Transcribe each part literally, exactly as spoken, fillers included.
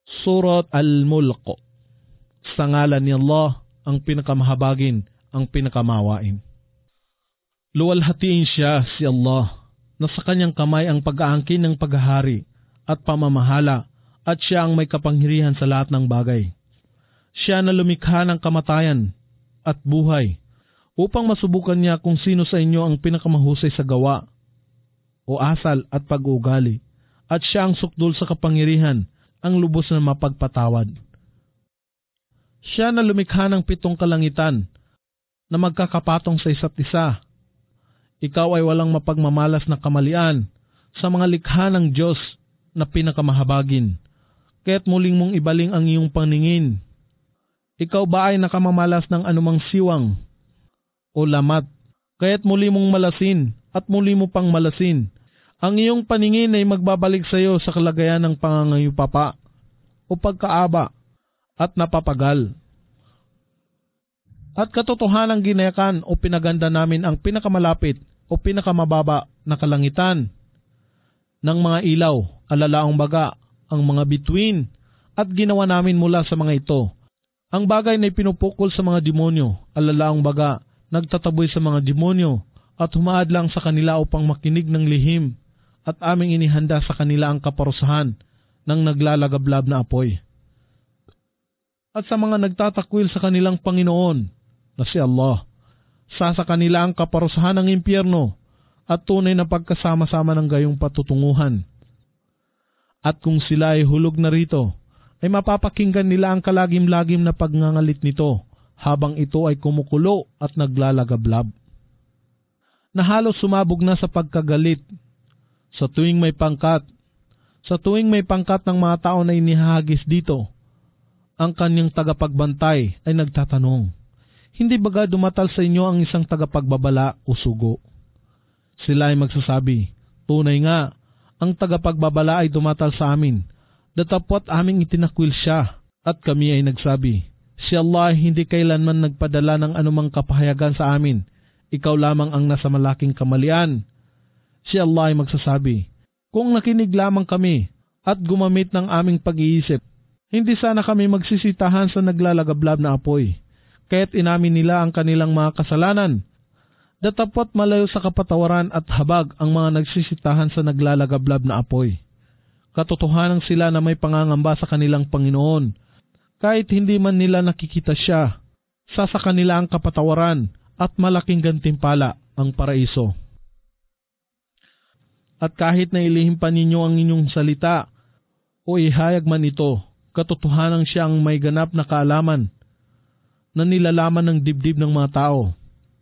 Surat Al-Mulk. Sa ngalan ni Allah, ang pinakamahabagin, ang pinakamawain. Luwalhatiin siya si Allah, na sa kanyang kamay ang pag-aangkin ng paghahari at pamamahala, at siya ang may kapangyarihan sa lahat ng bagay. Siya na lumikha ng kamatayan at buhay, upang masubukan niya kung sino sa inyo ang pinakamahusay sa gawa o asal at pag-uugali, at siya ang sukdul sa kapangyarihan, ang lubos na mapagpatawad. Siya na lumikha ng pitong kalangitan na magkakapatong sa isa't isa. Ikaw ay walang mapagmamalas na kamalian sa mga likha ng Diyos na pinakamahabagin, kaya't muling mong ibaling ang iyong paningin. Ikaw ba ay nakamamalas ng anumang siwang o lamat, kaya't muli mong malasin at muli mo pang malasin. Ang iyong paningin ay magbabalik sa iyo sa kalagayan ng pangangayupapa o pagkaaba at napapagal. At katotohanang ginayakan o pinaganda namin ang pinakamalapit o pinakamababa na kalangitan ng mga ilaw, alalaong baga, ang mga bituin, at ginawa namin mula sa mga ito ang bagay na pinupukol sa mga demonyo, alalaong baga, nagtataboy sa mga demonyo, at humaadlang sa kanila upang makinig ng lihim, at aming inihanda sa kanila ang kaparusahan ng naglalagablab na apoy. At sa mga nagtatakwil sa kanilang Panginoon, na si Allah, sa sa kanila ang kaparusahan ng impyerno, at tunay na pagkasama-sama ng gayong patutunguhan. At kung sila ay hulog na rito, ay mapapakinggan nila ang kalagim-lagim na pagngangalit nito, habang ito ay kumukulo at naglalagablab, na halos sumabog na sa pagkagalit. Sa tuwing may pangkat, sa tuwing may pangkat ng mga tao na inihagis dito, ang kanyang tagapagbantay ay nagtatanong, hindi baga dumatal sa inyo ang isang tagapagbabala o sugo? Sila ay magsasabi, tunay nga, ang tagapagbabala ay dumatal sa amin, datapwat aming itinakwil siya. At kami ay nagsabi, si Allah ay hindi kailanman nagpadala ng anumang kapahayagan sa amin, ikaw lamang ang nasa malaking kamalian. Si Allah ay magsasabi, kung nakinig lamang kami at gumamit ng aming pag-iisip, hindi sana kami magsisitahan sa naglalagablab na apoy, kaya't inamin nila ang kanilang mga kasalanan. Datapwat malayo sa kapatawaran at habag ang mga nagsisitahan sa naglalagablab na apoy. Katotohanan sila na may pangangamba sa kanilang Panginoon, kahit hindi man nila nakikita siya, sa sa kanila ang kapatawaran at malaking gantimpala ang paraiso. At kahit na ilihim pa ninyo ang inyong salita o ihayag man ito, katotohanan siya ang may ganap na kaalaman na nilalaman ng dibdib ng mga tao.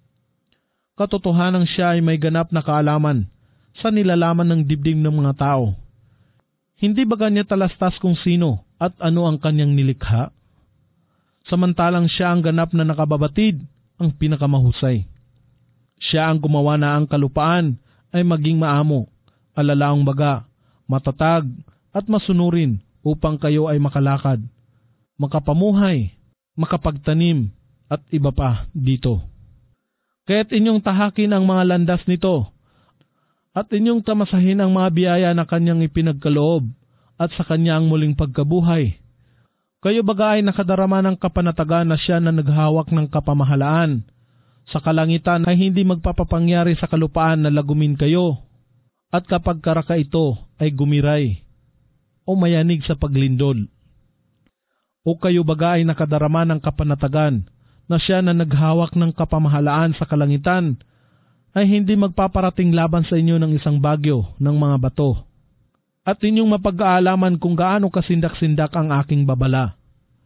Katotohanan siya ay may ganap na kaalaman sa nilalaman ng dibdib ng mga tao. Hindi ba kanya talastas kung sino at ano ang kanyang nilikha? Samantalang siya ang ganap na nakababatid, ang pinakamahusay. Siya ang gumawa na ang kalupaan ay maging maamo, alalaong baga, matatag at masunurin upang kayo ay makalakad, makapamuhay, makapagtanim at iba pa dito. Kaya't inyong tahakin ang mga landas nito at inyong tamasahin ang mga biyaya na kanyang ipinagkaloob at sa kanya ang muling pagkabuhay. Kayo baga ay nakadarama ng kapanatagan na siya na naghawak ng kapamahalaan. Sa kalangitan ay hindi magpapapangyari sa kalupaan na lagumin kayo, at kapag karaka ito ay gumiray o mayanig sa paglindol. O kayo baga ay nakadarama ng kapanatagan na siya na naghawak ng kapamahalaan sa kalangitan ay hindi magpaparating laban sa inyo ng isang bagyo ng mga bato, at inyong mapag-aalaman kung gaano kasindak-sindak ang aking babala.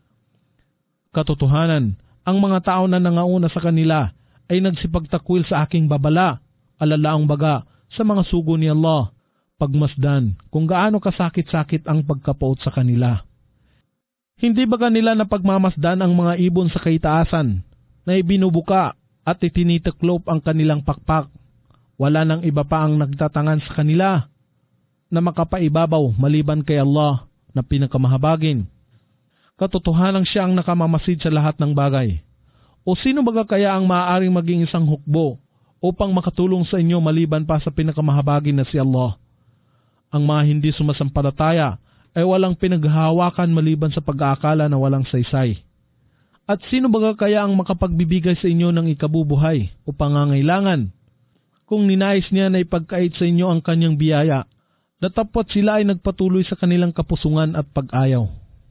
Katotohanan, ang mga tao na nangauna sa kanila ay nagsipagtakwil sa aking babala, alalaong baga sa mga sugo ni Allah, pagmasdan kung gaano kasakit-sakit ang pagkapaot sa kanila. Hindi ba kanila na pagmamasdan ang mga ibon sa kaitaasan na ibinubuka at itinitiklop ang kanilang pakpak? Wala nang iba pa ang nagtatangan sa kanila na makapaibabaw maliban kay Allah na pinakamahabagin. Katotohanan siya ang nakamamasid sa lahat ng bagay. O sino baga kaya ang maaaring maging isang hukbo upang makatulong sa inyo maliban pa sa pinakamahabagin na si Allah? Ang mga hindi sumasampalataya ay walang pinaghahawakan maliban sa pag-aakala na walang saysay. At sino baga kaya ang makapagbibigay sa inyo ng ikabubuhay o pangangailangan? Kung ninais niya na ipagkait sa inyo ang kanyang biyaya, datapot sila ay nagpatuloy sa kanilang kapusungan at pag-ayaw.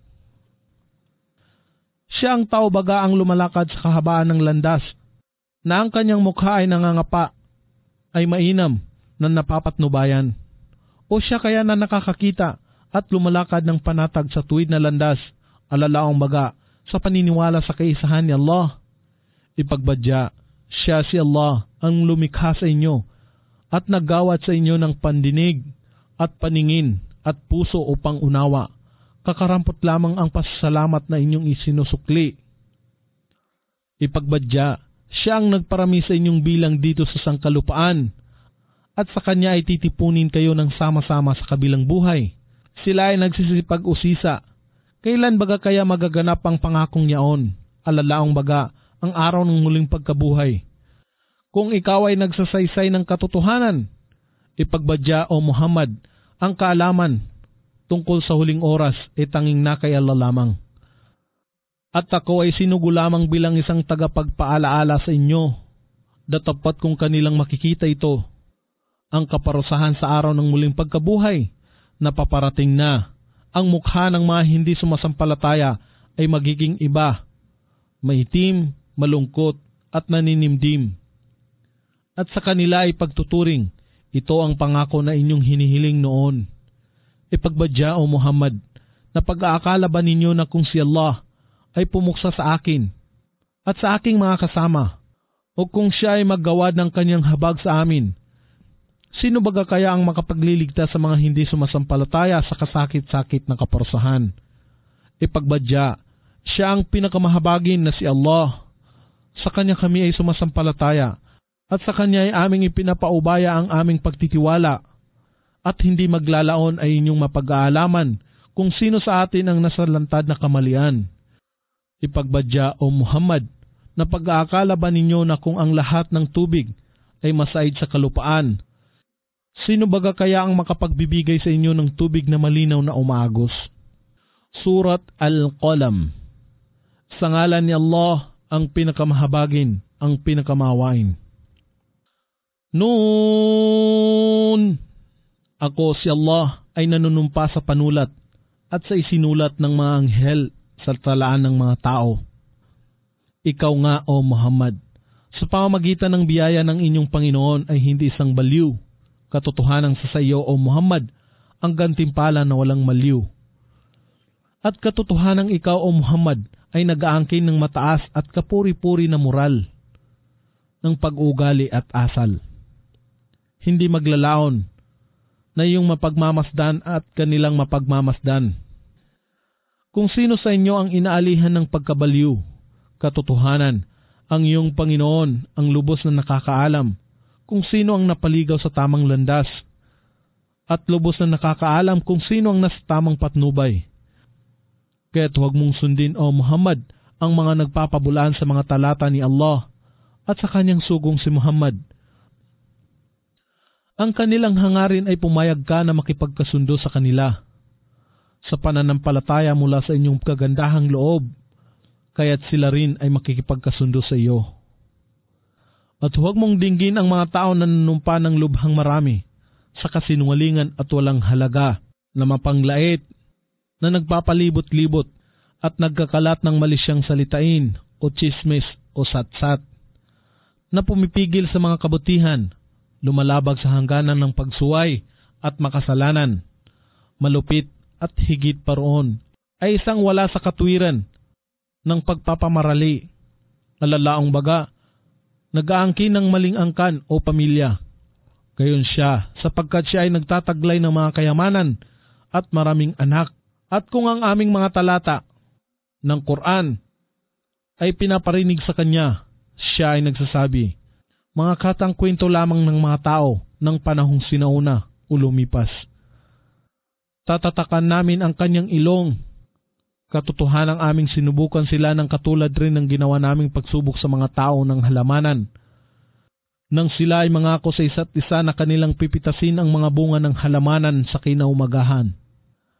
Siya ang tao baga ang lumalakad sa kahabaan ng landas, na ang kanyang mukha ay nangangapa, ay mainam na napapatnubayan. O siya kaya na nakakakita at lumalakad ng panatag sa tuwid na landas, alalaong baga sa paniniwala sa kaisahan ni Allah. Ipagbadya, siya si Allah ang lumikha sa inyo at naggawat sa inyo ng pandinig at paningin at puso upang unawa. Kakarampot lamang ang pasasalamat na inyong isinusukli. Ipagbadya, siya ang nagparami sa inyong bilang dito sa sangkalupaan at sa kanya ay titipunin kayo ng sama-sama sa kabilang buhay. Sila ay nagsisipag-usisa. Kailan baga kaya magaganap ang pangakong yaon? Alalaong baga ang araw ng muling pagkabuhay. Kung ikaw ay nagsasaysay ng katotohanan, ipagbadya o Muhammad, ang kaalaman tungkol sa huling oras ay tanging na kay Allah lamang. At ako ay sinugo lamang bilang isang tagapagpaalaala sa inyo, datapat kung kanilang makikita ito, ang kaparusahan sa araw ng muling pagkabuhay, na paparating na. Ang mukha ng mga hindi sumasampalataya ay magiging iba, maitim, malungkot at naninimdim. At sa kanila ay pagtuturing, ito ang pangako na inyong hinihiling noon. Ipagbadya o Muhammad, na pag-aakala ba ninyo na kung si Allah ay pumuksa sa akin at sa aking mga kasama, o kung siya ay maggawad ng kanyang habag sa amin, sino baga kaya ang makapagliligtas sa mga hindi sumasampalataya sa kasakit-sakit na kaparusahan? Ipagbadya, siya ang pinakamahabagin na si Allah. Sa kanya kami ay sumasampalataya at sa kanya ay aming ipinapaubaya ang aming pagtitiwala at hindi maglalaon ay inyong mapag-aalaman kung sino sa atin ang nasalantad na kamalian. Ipagbadya o Muhammad, na pag-aakala ba ninyo na kung ang lahat ng tubig ay masaid sa kalupaan, sino baga kaya ang makapagbibigay sa inyo ng tubig na malinaw na umaagos? Surat Al-Qalam. Sa ngalan ni Allah, ang pinakamahabagin, ang pinakamawain. Noon, ako si Allah ay nanunumpa sa panulat at sa isinulat ng mga anghel sa talaan ng mga tao. Ikaw nga o Muhammad, sa pamamagitan ng biyaya ng inyong Panginoon ay hindi isang baliw. Katotohanan sa iyo o Muhammad, ang gantimpala na walang maliw. At katotohanan ikaw o Muhammad ay nag-aangkin ng mataas at kapuri-puri na moral, ng pag-ugali at asal. Hindi maglalaon na iyong mapagmamasdan at kanilang mapagmamasdan. Kung sino sa inyo ang inaalihan ng pagkabaliw, katotohanan, ang iyong Panginoon ang lubos na nakakaalam kung sino ang napaligaw sa tamang landas, at lubos na nakakaalam kung sino ang nasa tamang patnubay. Kaya't huwag mong sundin o Muhammad ang mga nagpapabulaan sa mga talata ni Allah at sa kanyang sugong si Muhammad. Ang kanilang hangarin ay pumayag ka na makipagkasundo sa kanila sa pananampalataya mula sa inyong kagandahang loob, kaya't sila rin ay makikipagkasundo sa iyo. At huwag mong dinggin ang mga tao na nanumpa ng lubhang marami sa kasinungalingan at walang halaga, na mapanglait, na nagpapalibot-libot at nagkakalat ng malisyang salitain o chismis o satsat, na pumipigil sa mga kabutihan, lumalabag sa hangganan ng pagsuway at makasalanan, malupit at higit pa roon, ay isang wala sa katwiran ng pagpapamarali, alalaong baga, nag-aangkin ng maling angkan o pamilya. Gayon siya, sapagkat siya ay nagtataglay ng mga kayamanan at maraming anak. At kung ang aming mga talata ng Quran ay pinaparinig sa kanya, siya ay nagsasabi, mga katang kwento lamang ng mga tao ng panahong sinauna o lumipas. Tatatakan namin ang kanyang ilong. Katotohanang aming sinubukan sila ng katulad rin ng ginawa naming pagsubok sa mga tao ng halamanan, nang sila ay mangako sa isa't isa na kanilang pipitasin ang mga bunga ng halamanan sa kinaumagahan.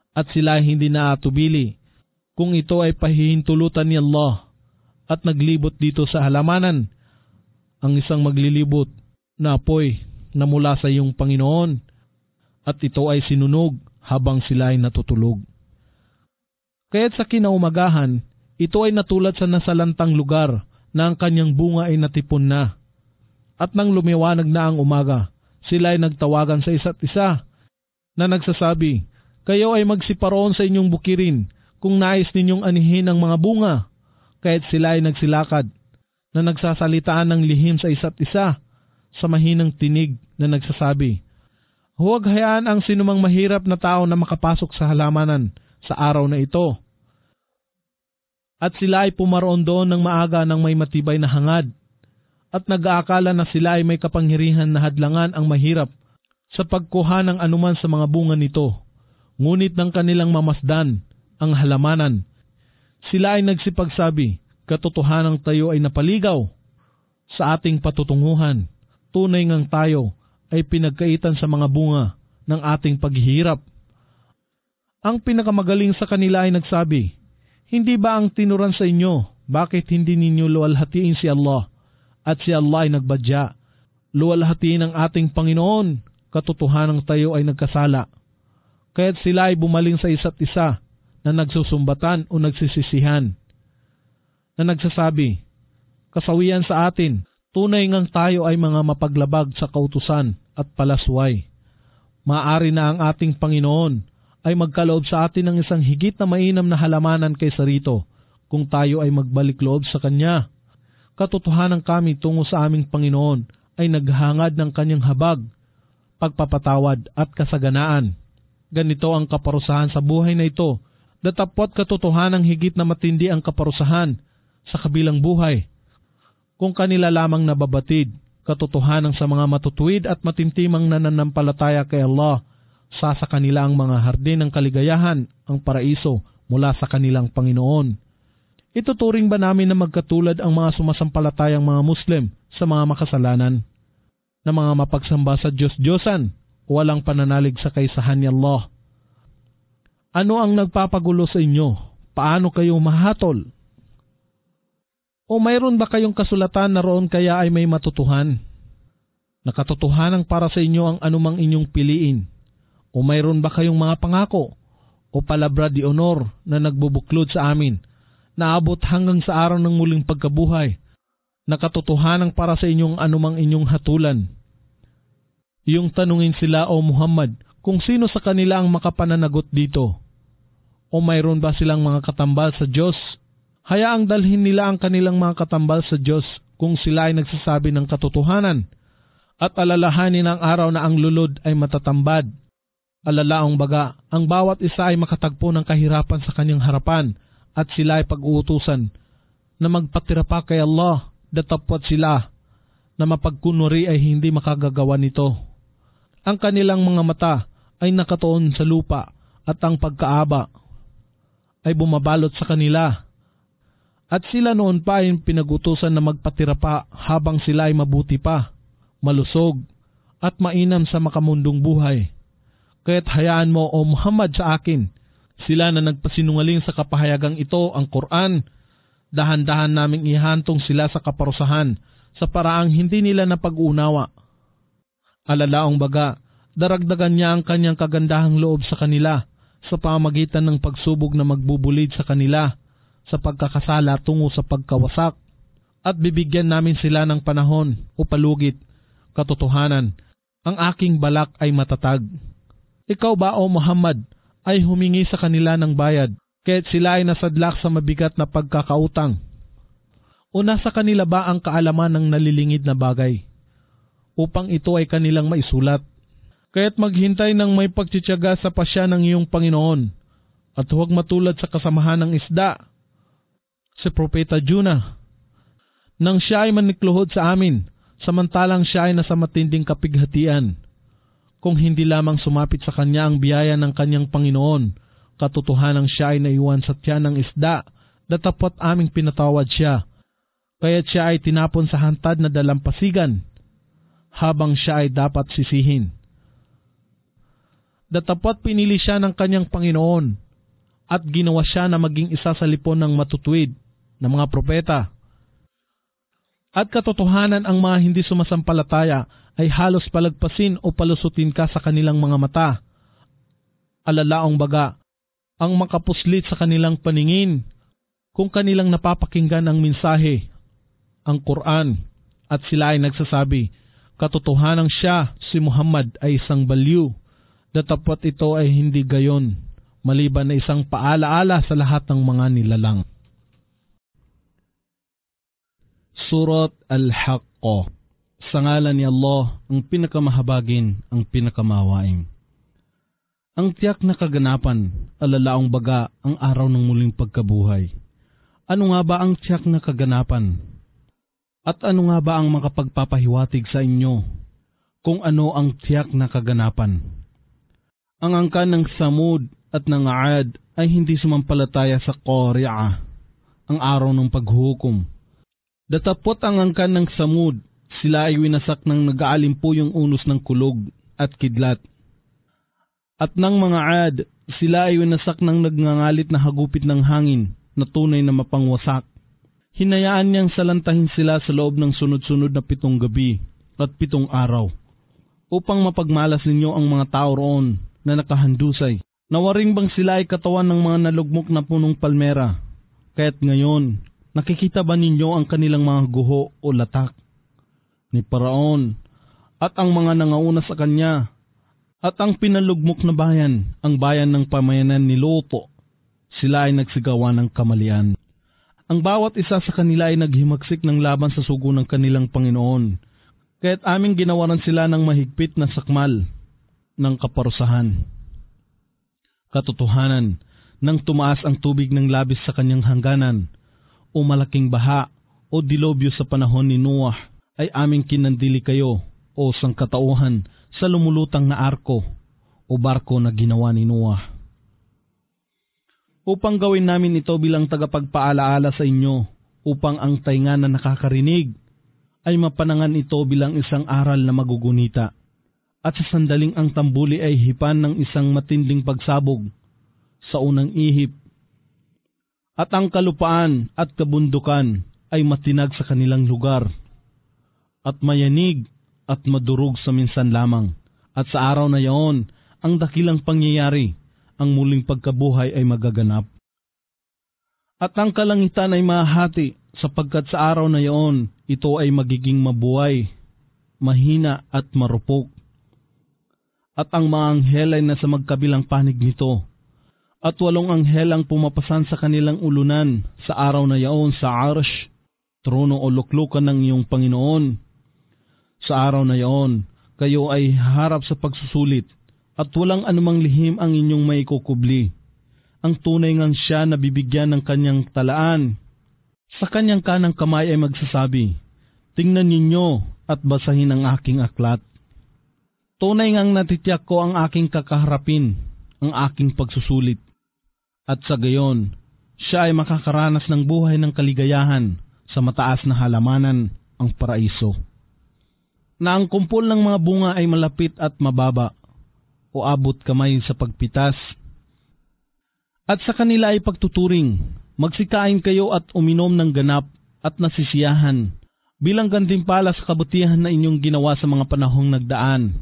at sila ay hindi naatubili kung ito ay pahihintulutan ni Allah at naglibot dito sa halamanan ang isang maglilibot na apoy na mula sa iyong Panginoon at ito ay sinunog habang sila ay natutulog. Kaya't sa kinaumagahan, ito ay natulad sa nasalantang lugar na ang kanyang bunga ay natipon na. At nang lumiwanag na ang umaga, sila ay nagtawagan sa isa't isa na nagsasabi, "Kayo ay magsiparoon sa inyong bukirin kung nais ninyong anihin ang mga bunga." Kaya't sila ay nagsilakad na nagsasalitaan ng lihim sa isa't isa sa mahinang tinig na nagsasabi, "Huwag hayaan ang sinumang mahirap na tao na makapasok sa halamanan sa araw na ito." At sila ay pumaroon doon ng maaga ng may matibay na hangad at nag-aakala na sila ay may kapangyarihan na hadlangan ang mahirap sa pagkuha ng anuman sa mga bunga nito. Ngunit ng kanilang mamasdan ang halamanan, sila ay nagsipagsabi, "Katotohanang tayo ay napaligaw sa ating patutunguhan. Tunay ngang tayo ay pinagkaitan sa mga bunga ng ating paghihirap." Ang pinakamagaling sa kanila ay nagsabi, "Hindi ba ang tinuran sa inyo, bakit hindi ninyo luwalhatiin si Allah?" At si Allah ay nagbadya, "Luwalhatiin ang ating Panginoon, katotohanang tayo ay nagkasala." Kaya't sila ay bumaling sa isa't isa na nagsusumbatan o nagsisisihan, na nagsasabi, "Kasawian sa atin, tunay ngang tayo ay mga mapaglabag sa kautusan at palasway. Maaari na ang ating Panginoon ay magkaloob sa atin ng isang higit na mainam na halamanan kaysa rito kung tayo ay magbalik loob sa Kanya. Katotohanan kami tungo sa aming Panginoon ay naghangad ng Kanyang habag, pagpapatawad at kasaganaan. Ganito ang kaparusahan sa buhay na ito, datapwat katotohanang higit na matindi ang kaparusahan sa kabilang buhay. Kung kanila lamang nababatid, katotohanan sa mga matutuwid at matintimang nananampalataya kay Allah, sa sa kanila ang mga hardin ng kaligayahan, ang paraiso mula sa kanilang Panginoon. Ituturing ba namin na magkatulad ang mga sumasampalatayang mga Muslim sa mga makasalanan, na mga mapagsamba sa Diyos-Diyosan o walang pananalig sa kaisahan ni Allah? Ano ang nagpapagulo sa inyo? Paano kayo mahatol? O mayroon ba kayong kasulatan na roon kaya ay may matutuhan? Nakatotohanang para sa inyo ang anumang inyong piliin? O mayroon ba kayong mga pangako o palabra di honor na nagbubuklod sa amin, naabot hanggang sa araw ng muling pagkabuhay, nakatotohanang para sa inyong anumang inyong hatulan? Iyong tanungin sila, o Muhammad, kung sino sa kanila ang makapananagot dito. O mayroon ba silang mga katambal sa Diyos? Hayaang dalhin nila ang kanilang mga katambal sa Diyos kung sila ay nagsasabi ng katotohanan, at alalahanin ang araw na ang lulod ay matatambad. Alalaong baga, ang bawat isa ay makatagpo ng kahirapan sa kanyang harapan, at sila ay pag-uutusan na magpatira pa kay Allah, datapwat sila na mapagkunwari ay hindi makagagawa nito. Ang kanilang mga mata ay nakatuon sa lupa at ang pagkaaba ay bumabalot sa kanila. At sila noon pa ay pinagutusan na magpatira pa habang sila ay mabuti pa, malusog at mainam sa makamundong buhay. Kaya't hayaan mo, o Muhammad, sa akin sila na nagpasinungaling sa kapahayagang ito, ang Quran. Dahan-dahan naming ihantong sila sa kaparusahan sa paraang hindi nila napag-uunawa. Alalaong baga, daragdagan niya ang kanyang kagandahang loob sa kanila sa pamagitan ng pagsubog na magbubulid sa kanila sa pagkakasala tungo sa pagkawasak, at bibigyan namin sila ng panahon o palugit. Katotohanan, ang aking balak ay matatag. Ikaw ba, o Muhammad, ay humingi sa kanila ng bayad, kaya't sila ay nasadlak sa mabigat na pagkakautang? O nasa kanila ba ang kaalaman ng nalilingid na bagay, upang ito ay kanilang maisulat? Kaya't maghintay ng may pagtitiyaga sa pasya ng iyong Panginoon, at huwag matulad sa kasamahan ng isda, si Propeta Jonah, nang siya ay manikluhod sa amin, samantalang siya ay nasa matinding kapighatian. Kung hindi lamang sumapit sa kanya ang biyaya ng kanyang Panginoon, katotohanang siya ay naiwan sa tiyan ng isda, datapwat aming pinatawad siya. Kaya't siya ay tinapon sa hantad na dalampasigan, habang siya ay dapat sisihin. Datapwat pinili siya ng kanyang Panginoon at ginawa siya na maging isa sa lipon ng matutuwid na mga propeta. At katotohanan, ang mga hindi sumasampalataya ay halos palagpasin o palusutin ka sa kanilang mga mata. Alalaong baga, ang makapuslit sa kanilang paningin kung kanilang napapakinggan ang mensahe, ang Quran, at sila ay nagsasabi, katotohanan siya, si Muhammad ay isang baliw. Datapwat ito ay hindi gayon, maliban na isang paalaala sa lahat ng mga nilalang. Surat Al-Haqqah. Sa ngalan ni Allah, ang pinakamahabagin, ang pinakamawain. Ang tiyak na kaganapan, alalaong baga, ang araw ng muling pagkabuhay. Ano nga ba ang tiyak na kaganapan? At ano nga ba ang makapagpapahiwatig sa inyo kung ano ang tiyak na kaganapan? Ang angkan ng Samud at ng Aad ay hindi sumampalataya sa Qari'ah, ang araw ng paghuhukom. Datapot ang angkan ng Samud, sila ay winasak ng nag-aalimpo yung unos ng kulog at kidlat. At ng mga Ad, sila ay winasak ng nagngangalit na hagupit ng hangin na tunay na mapangwasak. Hinayaan niyang salantahin sila sa loob ng sunod-sunod na pitong gabi at pitong araw upang mapagmalas ninyo ang mga tao roon na nakahandusay. Nawaring bang sila ay katawan ng mga nalugmok na punong palmera? Kaya't ngayon, nakikita ba ninyo ang kanilang mga guho o latak? Ni Paraon at ang mga nangauna sa kanya at ang pinalugmok na bayan, ang bayan ng pamayanan ni Loto, sila ay nagsigawa ng kamalian. Ang bawat isa sa kanila ay naghimagsik ng laban sa sugo ng kanilang Panginoon, kaya't aming ginawaran sila ng mahigpit na sakmal ng kaparusahan. Katotohanan, nang tumaas ang tubig ng labis sa kanyang hangganan, o malaking baha, o dilobyo sa panahon ni Noah, ay aming kinandili kayo, o sangkatauhan, sa lumulutang na arko, o barko na ginawa ni Noah. Upang gawin namin ito bilang tagapagpaalaala sa inyo, upang ang tainga na nakakarinig, ay mapanangan ito bilang isang aral na magugunita, at sa sandaling ang tambuli ay hipan ng isang matinding pagsabog sa unang ihip, at ang kalupaan at kabundukan ay matinag sa kanilang lugar, at mayanig at madurog sa minsan lamang, at sa araw na yaon, ang dakilang pangyayari, ang muling pagkabuhay ay magaganap. At ang kalangitan ay mahati, sapagkat sa araw na yaon, ito ay magiging mabuhay, mahina at marupok. At ang mga anghel ay nasa magkabilang panig nito, at walong anghel ang pumapasan sa kanilang ulunan sa araw na yaon sa Arsh, trono o luklukan ng iyong Panginoon. Sa araw na yaon, kayo ay harap sa pagsusulit, at walang anumang lihim ang inyong maikukubli. Ang tunay ngang siya na bibigyan ng kanyang talaan. Sa kanyang kanang kamay ay magsasabi, tingnan ninyo at basahin ang aking aklat. Tunay ngang natitiyak ko ang aking kakaharapin, ang aking pagsusulit. At sa gayon, siya ay makakaranas ng buhay ng kaligayahan sa mataas na halamanan, ang paraiso. Na ang kumpol ng mga bunga ay malapit at mababa, o abot kamay sa pagpitas. At sa kanila ay pagtuturing, magsikain kayo at uminom ng ganap at nasisiyahan, bilang gantimpala sa kabutihan na inyong ginawa sa mga panahong nagdaan.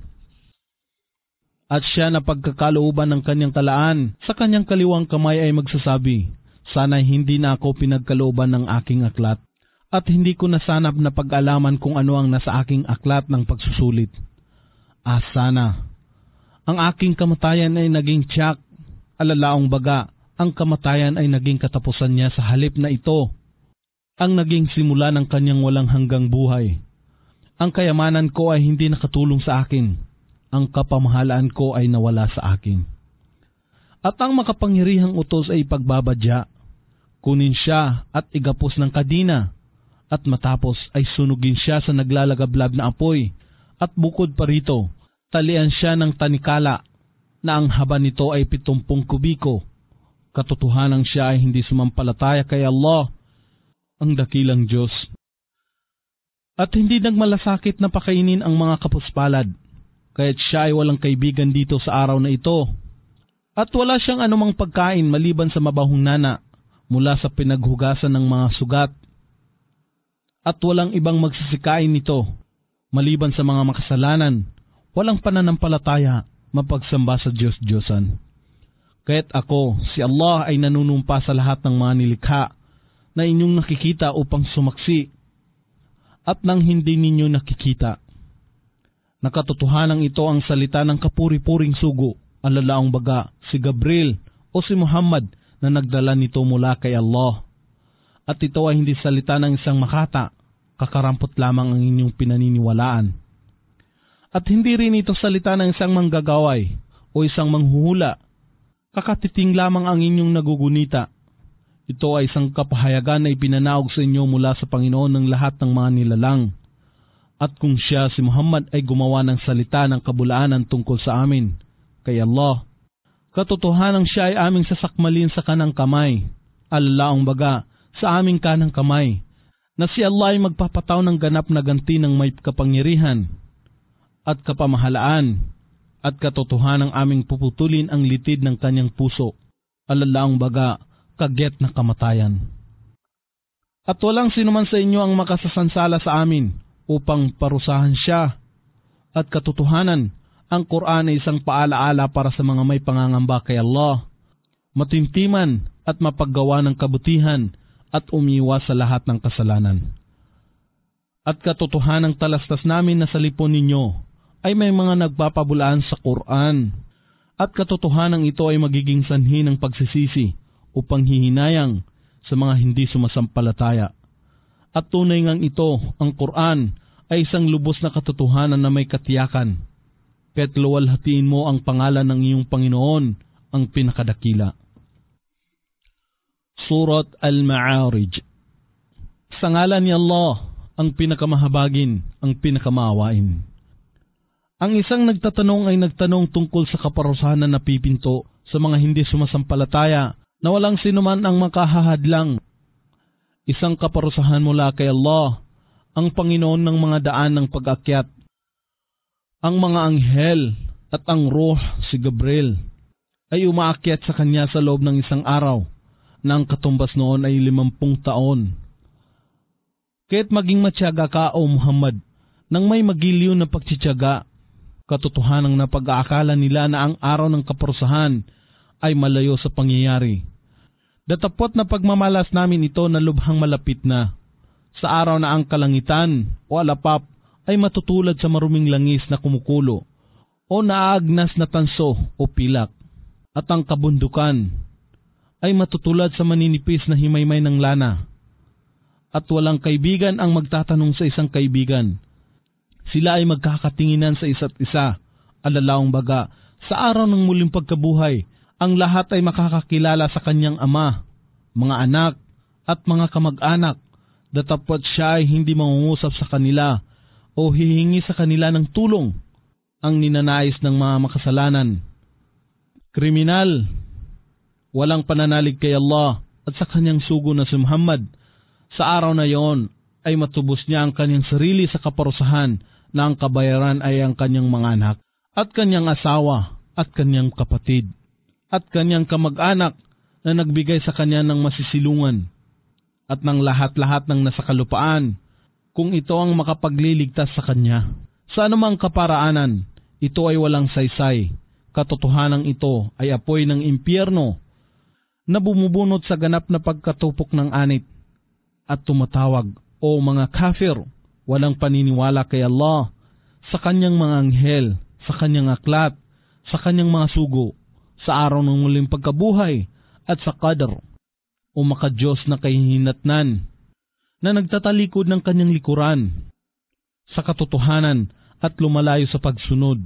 At siya na pagkakalooban ng kanyang talaan, sa kanyang kaliwang kamay ay magsasabi, sana'y hindi na ako pinagkalooban ng aking aklat, at hindi ko nasanap na pag-alaman kung ano ang nasa aking aklat ng pagsusulit. Ah, sana. Ang aking kamatayan ay naging tiyak, alalaong baga, ang kamatayan ay naging katapusan niya sa halip na ito, ang naging simula ng kanyang walang hanggang buhay. Ang kayamanan ko ay hindi nakatulong sa akin. Ang kapamahalaan ko ay nawala sa akin. At ang makapangyarihang utos ay pagbabadya, kunin siya at igapos ng kadina, at matapos ay sunugin siya sa naglalagablab na apoy, at bukod pa rito, talian siya ng tanikala, na ang haba nito ay pitumpung kubiko. Katotohanan siya ay hindi sumampalataya kay Allah, ang dakilang Diyos. At hindi nagmalasakit na pakainin ang mga kapuspalad, kaya't siya ay walang kaibigan dito sa araw na ito. At wala siyang anumang pagkain maliban sa mabahong nana mula sa pinaghugasan ng mga sugat. At walang ibang magsisikain nito maliban sa mga makasalanan, walang pananampalataya, mapagsamba sa Diyos-Diyosan. Kaya't ako, si Allah ay nanunumpa sa lahat ng mga nilikha na inyong nakikita upang sumaksi at nang hindi ninyo nakikita. Nakatotohanan ito ang salita ng kapuri-puring sugo, ang lalaong baga, si Gabriel o si Muhammad na nagdala nito mula kay Allah. At ito ay hindi salita ng isang makata, kakarampot lamang ang inyong pinaniniwalaan. At hindi rin ito salita ng isang manggagaway o isang manghuhula, kakatiting lamang ang inyong nagugunita. Ito ay isang kapahayagan na ipinanaog sa inyo mula sa Panginoon ng lahat ng mga nilalang. At kung siya, si Muhammad, ay gumawa ng salita ng kabulaanan tungkol sa amin, kay Allah, katotohanang siya ay aming sasakmalin sa kanang kamay, alalaong baga, sa aming kanang kamay, na si Allah ay magpapataw ng ganap na ganti ng may kapangyarihan at kapamahalaan, at katotohanang aming puputulin ang litid ng kanyang puso, alalaong baga, kagyat na kamatayan. At walang sinuman sa inyo ang makasasansala sa amin, upang parusahan siya. At katotohanan, ang Quran ay isang paalaala para sa mga may pangangamba kay Allah, matintiman at mapaggawa ng kabutihan at umiwas sa lahat ng kasalanan. At katotohanang talastas namin na sa lipon ninyo ay may mga nagpapabulaan sa Quran. At katotohanang ito ay magiging sanhi ng pagsisisi upang hihinayang sa mga hindi sumasampalataya. At tunay ngang ito, ang Quran, ay isang lubos na katotohanan na may katiyakan. Kaya't luwalhatiin mo ang pangalan ng iyong Panginoon, ang pinakadakila. Surat Al-Ma'arij. Sa ngalan ni Allah, ang pinakamahabagin, ang pinakamaawain. Ang isang nagtatanong ay nagtanong tungkol sa kaparusahan na napipinto sa mga hindi sumasampalataya na walang sinuman ang makahahadlang. Isang kaparusahan mula kay Allah, ang Panginoon ng mga daan ng pag-akyat. Ang mga anghel at ang ruh, si Gabriel, ay umaakyat sa kanya sa loob ng isang araw, na ang katumbas noon ay limampung taon. Kaya't maging matyaga ka, O Muhammad, nang may magiliw na pagtsityaga, katotohanang napag-aakala nila na ang araw ng kaparusahan ay malayo sa pangyayari. Datapot na pagmamalas namin ito na lubhang malapit na, sa araw na ang kalangitan o alapap ay matutulad sa maruming langis na kumukulo o naagnas na tanso o pilak, at ang kabundukan ay matutulad sa maninipis na himaymay ng lana, at walang kaibigan ang magtatanong sa isang kaibigan. Sila ay magkakatinginan sa isa't isa, alalaong baga, sa araw ng muling pagkabuhay, ang lahat ay makakakilala sa kanyang ama, mga anak, at mga kamag-anak, datapot siya ay hindi mangungusap sa kanila o hihingi sa kanila ng tulong, ang ninanais ng mga makasalanan. Kriminal, walang pananalig kay Allah at sa kanyang sugo na si Muhammad, sa araw na yon ay matubos niya ang kanyang sarili sa kaparusahan na ang kabayaran ay ang kanyang mga anak at kanyang asawa at kanyang kapatid at kanyang kamag-anak na nagbigay sa kanya ng masisilungan at ng lahat-lahat ng nasa kalupaan, kung ito ang makapagliligtas sa kanya. Sa anumang kaparaanan, ito ay walang saysay. Katotohanan ito ay apoy ng impyerno na bumubunot sa ganap na pagkatupok ng anit. At tumatawag, O mga kafir, walang paniniwala kay Allah, sa kanyang mga anghel, sa kanyang aklat, sa kanyang mga sugo, sa araw ng muling pagkabuhay, at sa qadr, o makadiyos na kahihinatnan, na nagtatalikod ng kanyang likuran, sa katotohanan at lumalayo sa pagsunod,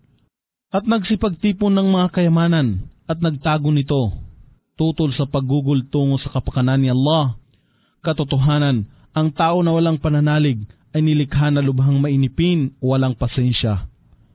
at nagsipagtipon ng mga kayamanan at nagtago nito, tutol sa paggugol tungo sa kapakanan ni Allah. Katotohanan, ang tao na walang pananalig ay nilikha na lubhang mainipin o walang pasensya,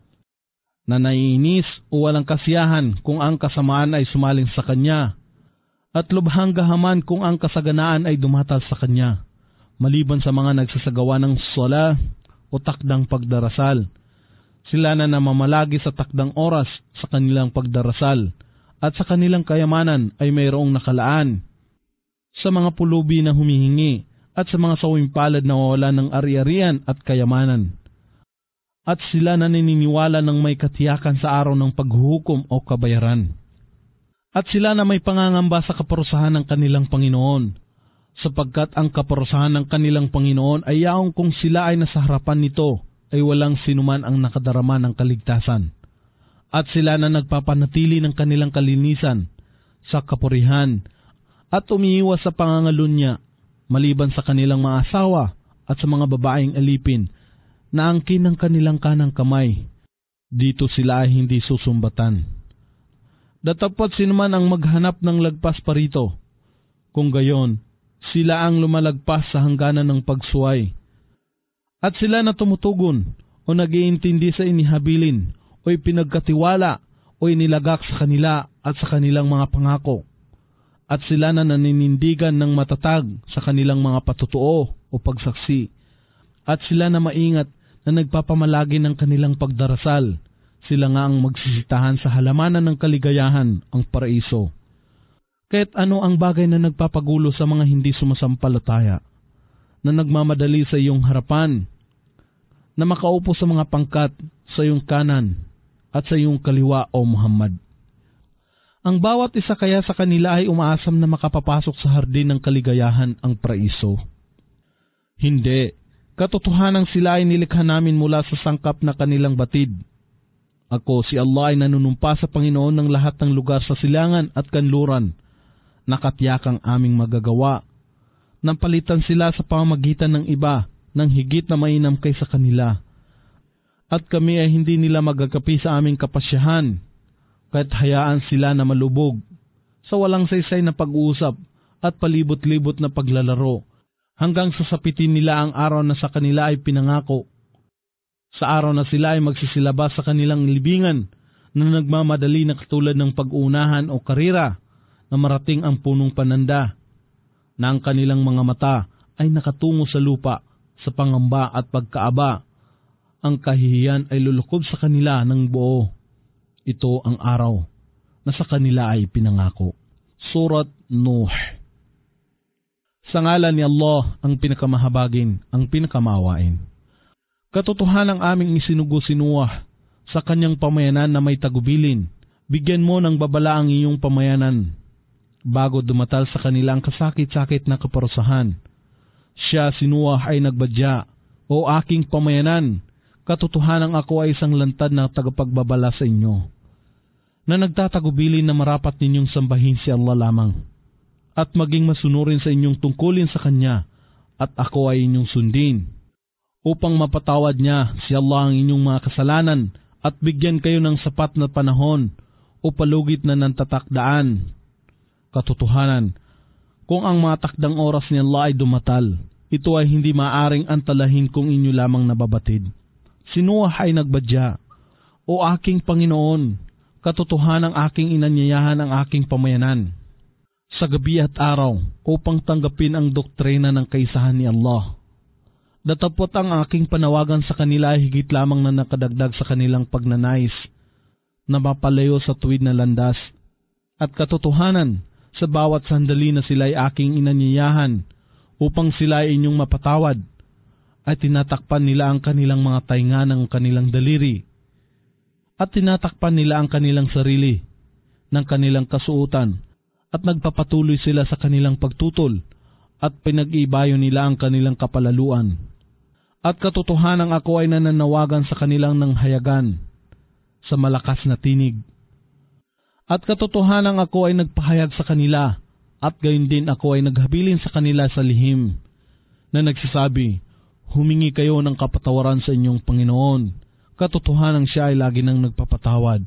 na naiinis o walang kasiyahan kung ang kasamaan ay sumaling sa kanya, at lubhang gahaman kung ang kasaganaan ay dumatal sa kanya, maliban sa mga nagsasagawa ng sala o takdang pagdarasal. Sila na namamalagi sa takdang oras sa kanilang pagdarasal at sa kanilang kayamanan ay mayroong nakalaan. Sa mga pulubi na humihingi at sa mga sawing palad na wawala ng ari-arian at kayamanan. At sila na naniniwala ng may katiyakan sa araw ng paghuhukom o kabayaran. At sila na may pangangamba sa kaparusahan ng kanilang Panginoon, sapagkat ang kaparusahan ng kanilang Panginoon ay yaong kung sila ay nasa harapan nito ay walang sinuman ang nakadarama ng kaligtasan. At sila na nagpapanatili ng kanilang kalinisan sa kapurihan at umiiwas sa pangangalunya maliban sa kanilang mga asawa at sa mga babaeng alipin na angkin ng kanilang kanang kamay. Dito sila ay hindi susumbatan. Datapot sinuman ang maghanap ng lagpas pa rito. Kung gayon, sila ang lumalagpas sa hangganan ng pagsuway. At sila na tumutugon o nag-iintindi sa inihabilin o ipinagkatiwala o inilagak sa kanila at sa kanilang mga pangako. At sila na naninindigan ng matatag sa kanilang mga patutuo o pagsaksi. At sila na maingat na nagpapamalagi ng kanilang pagdarasal. Sila nga ang magsisitahan sa halamanan ng kaligayahan, ang paraiso. Kahit ano ang bagay na nagpapagulo sa mga hindi sumasampalataya, na nagmamadali sa iyong harapan, na makaupo sa mga pangkat sa iyong kanan at sa iyong kaliwa, o Muhammad. Ang bawat isa kaya sa kanila ay umaasam na makapapasok sa hardin ng kaligayahan, ang paraiso. Hindi, katotohanang sila ay nilikha namin mula sa sangkap na kanilang batid. Ako, si Allah, ay nanunumpa sa Panginoon ng lahat ng lugar sa silangan at kanluran, nakatiyakang aming magagawa. Nampalitan sila sa pamamagitan ng iba ng higit na mainam kaysa kanila. At kami ay hindi nila magagapi sa aming kapasyahan, kahit hayaan sila na malubog sa walang saysay na pag-uusap at palibot-libot na paglalaro, hanggang sasapitin nila ang araw na sa kanila ay pinangako. Sa araw na sila ay magsisilabas sa kanilang libingan na nagmamadali na katulad ng pag-uunahan o karira na marating ang punong pananda, na ang kanilang mga mata ay nakatungo sa lupa sa pangamba at pagkaaba. Ang kahihiyan ay lulukob sa kanila ng buo. Ito ang araw na sa kanila ay pinangako. Surat Nuh. Sa ngalan ni Allah, ang pinakamahabagin, ang pinakamaawain. Katotohanan ang aming isinugo-sinuwah sa kanyang pamayanan na may tagubilin. Bigyan mo ng babala ang iyong pamayanan bago dumatal sa kanila ang kasakit-sakit na kaparusahan. Siya, sinuwah, ay nagbadya, o aking pamayanan, katotohanan ako ay isang lantad na tagapagbabala sa inyo, na nagtatagubilin na marapat ninyong sambahin si Allah lamang, at maging masunurin sa inyong tungkulin sa Kanya, at ako ay inyong sundin, upang mapatawad niya si Allah ang inyong mga kasalanan at bigyan kayo ng sapat na panahon o palugit na nantatakdaan. Katotohanan, kung ang mga takdang oras ni Allah ay dumatal, ito ay hindi maaring antalahin kung inyo lamang nababatid. Si Noah ay nagbadya, o aking Panginoon, katotohanan ang aking inanyayahan ang aking pamayanan sa gabi at araw upang tanggapin ang doktrina ng kaisahan ni Allah. Datapot ang aking panawagan sa kanila ay higit lamang na nakadagdag sa kanilang pagnanais na mapalayo sa tuwid na landas. At katotohanan, sa bawat sandali na sila ay aking inanyayahan upang sila ay inyong mapatawad, ay tinatakpan nila ang kanilang mga tainga ng kanilang daliri at tinatakpan nila ang kanilang sarili ng kanilang kasuotan at nagpapatuloy sila sa kanilang pagtutol at pinag-ibayo nila ang kanilang kapalaluan. At katotohanan ako ay nananawagan sa kanilang ng hayagan sa malakas na tinig. At katotohanan ako ay nagpahayag sa kanila at gayon din ako ay naghabilin sa kanila sa lihim na nagsasabi, humingi kayo ng kapatawaran sa inyong Panginoon. Katotohanan siya ay lagi nang nagpapatawad.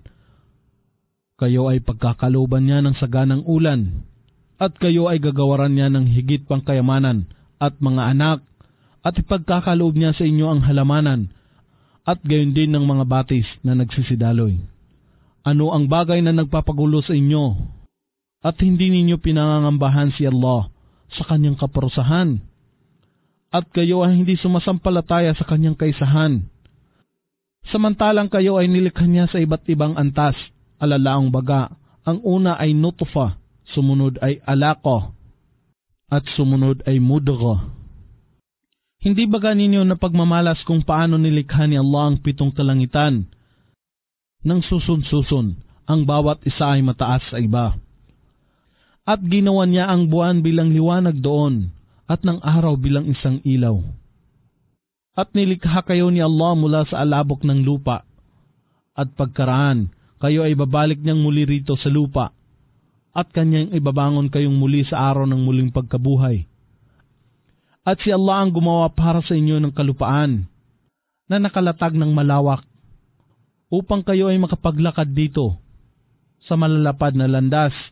Kayo ay pagkakalooban niya ng saganang ulan at kayo ay gagawaran niya ng higit pang kayamanan at mga anak at ipagkakaloob niya sa inyo ang halamanan at gayon din ng mga batis na nagsisidaloy. Ano ang bagay na nagpapagulo sa inyo at hindi ninyo pinangangambahan si Allah sa kanyang kaparusahan at kayo ay hindi sumasampalataya sa kanyang kaisahan? Samantalang kayo ay nilikha niya sa iba't ibang antas, alalaang baga. Ang una ay nutfa, sumunod ay alaqah, at sumunod ay mudghah. Hindi baga ninyo na pagmamalas kung paano nilikha ni Allah ang pitong kalangitan? Nang susun-susun, ang bawat isa ay mataas sa iba. At ginawa niya ang buwan bilang liwanag doon, at ng araw bilang isang ilaw. At nilikha kayo ni Allah mula sa alabok ng lupa, at pagkaraan, kayo ay babalik niyang muli rito sa lupa, at kanyang ibabangon kayong muli sa araw ng muling pagkabuhay. At si Allah ang gumawa para sa inyo ng kalupaan na nakalatag ng malawak upang kayo ay makapaglakad dito sa malalapad na landas.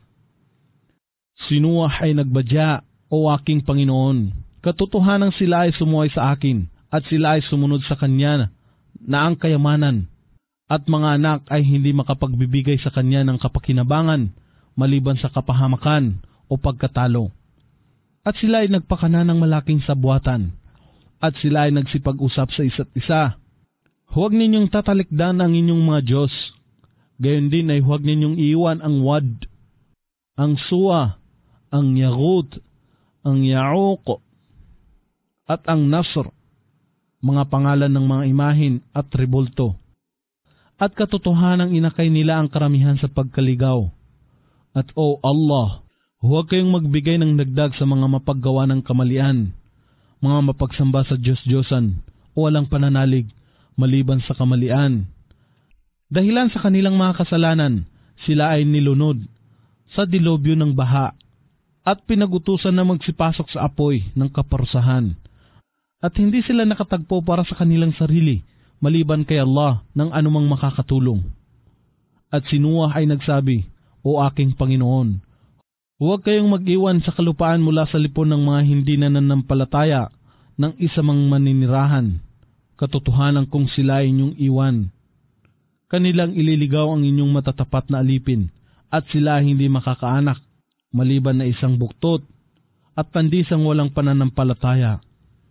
Si Nuh ay nagbadya, O aking Panginoon, katotohanang sila ay sumuway sa akin at sila ay sumunod sa kanya na ang kayamanan at mga anak ay hindi makapagbibigay sa kanya ng kapakinabangan maliban sa kapahamakan o pagkatalo. At sila ay nagpakana ng malaking sabwatan, at sila ay nagsipag-usap sa isa't isa. Huwag ninyong tatalikdan ang inyong mga Diyos. Gayon din ay huwag ninyong iiwan ang Wad, ang Suwa, ang Yaghut, ang Ya'uq, at ang Nasr, mga pangalan ng mga imahin at rebulto. At katotohanang inakay nila ang karamihan sa pagkaligaw. At o Allah, huwag kayong magbigay ng dagdag sa mga mapaggawa ng kamalian, mga mapagsamba sa Diyos-Diyosan o walang pananalig maliban sa kamalian. Dahilan sa kanilang mga kasalanan, sila ay nilunod sa dilobyo ng baha at pinagutusan na magsipasok sa apoy ng kaparusahan. At hindi sila nakatagpo para sa kanilang sarili maliban kay Allah ng anumang makakatulong. At si Nuh ay nagsabi, O aking Panginoon, huwag kayong mag-iwan sa kalupaan mula sa lipon ng mga hindi nananampalataya ng isa mang maninirahan. Katotohanan kung sila ay inyong iwan. Kanilang ililigaw ang inyong matatapat na alipin at sila hindi makakaanak maliban na isang buktot at pandisang walang pananampalataya.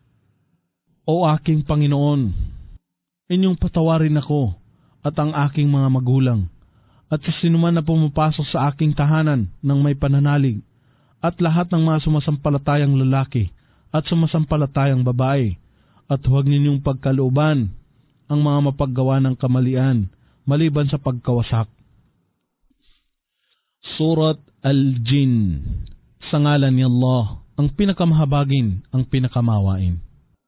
O aking Panginoon, inyong patawarin ako at ang aking mga magulang at sa sinuman na pumapasok sa aking tahanan ng may pananalig at lahat ng mga sumasampalatayang lalaki at sumasampalatayang babae, at huwag ninyong pagkalooban ang mga mapaggawa ng kamalian maliban sa pagkawasak. Surat Al-Jin. Sa ngalan ni Allah, ang pinakamahabagin, ang pinakamawain.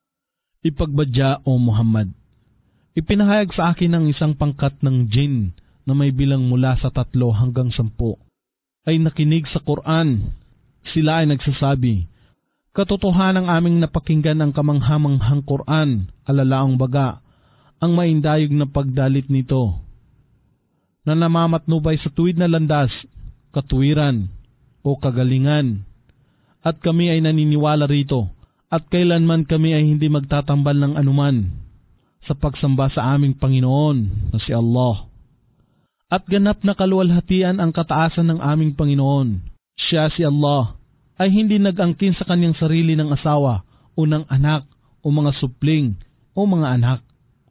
Ipagbadya, O Muhammad, ipinahayag sa akin ng isang pangkat ng jin na may bilang mula sa tatlo hanggang sampu ay nakinig sa Quran. Sila ay nagsasabi, katotohanang aming napakinggan ang kamanghamanghang Quran, alalaang baga, ang maindayog na pagdalit nito, na namamatnubay sa tuwid na landas, katuwiran, o kagalingan. At kami ay naniniwala rito, at kailanman kami ay hindi magtatambal ng anuman sa pagsamba sa aming Panginoon na si Allah. At ganap na kaluwalhatian ang kataasan ng aming Panginoon. Siya si Allah ay hindi nag-angkin sa kanyang sarili ng asawa o ng anak o mga supling o mga anak.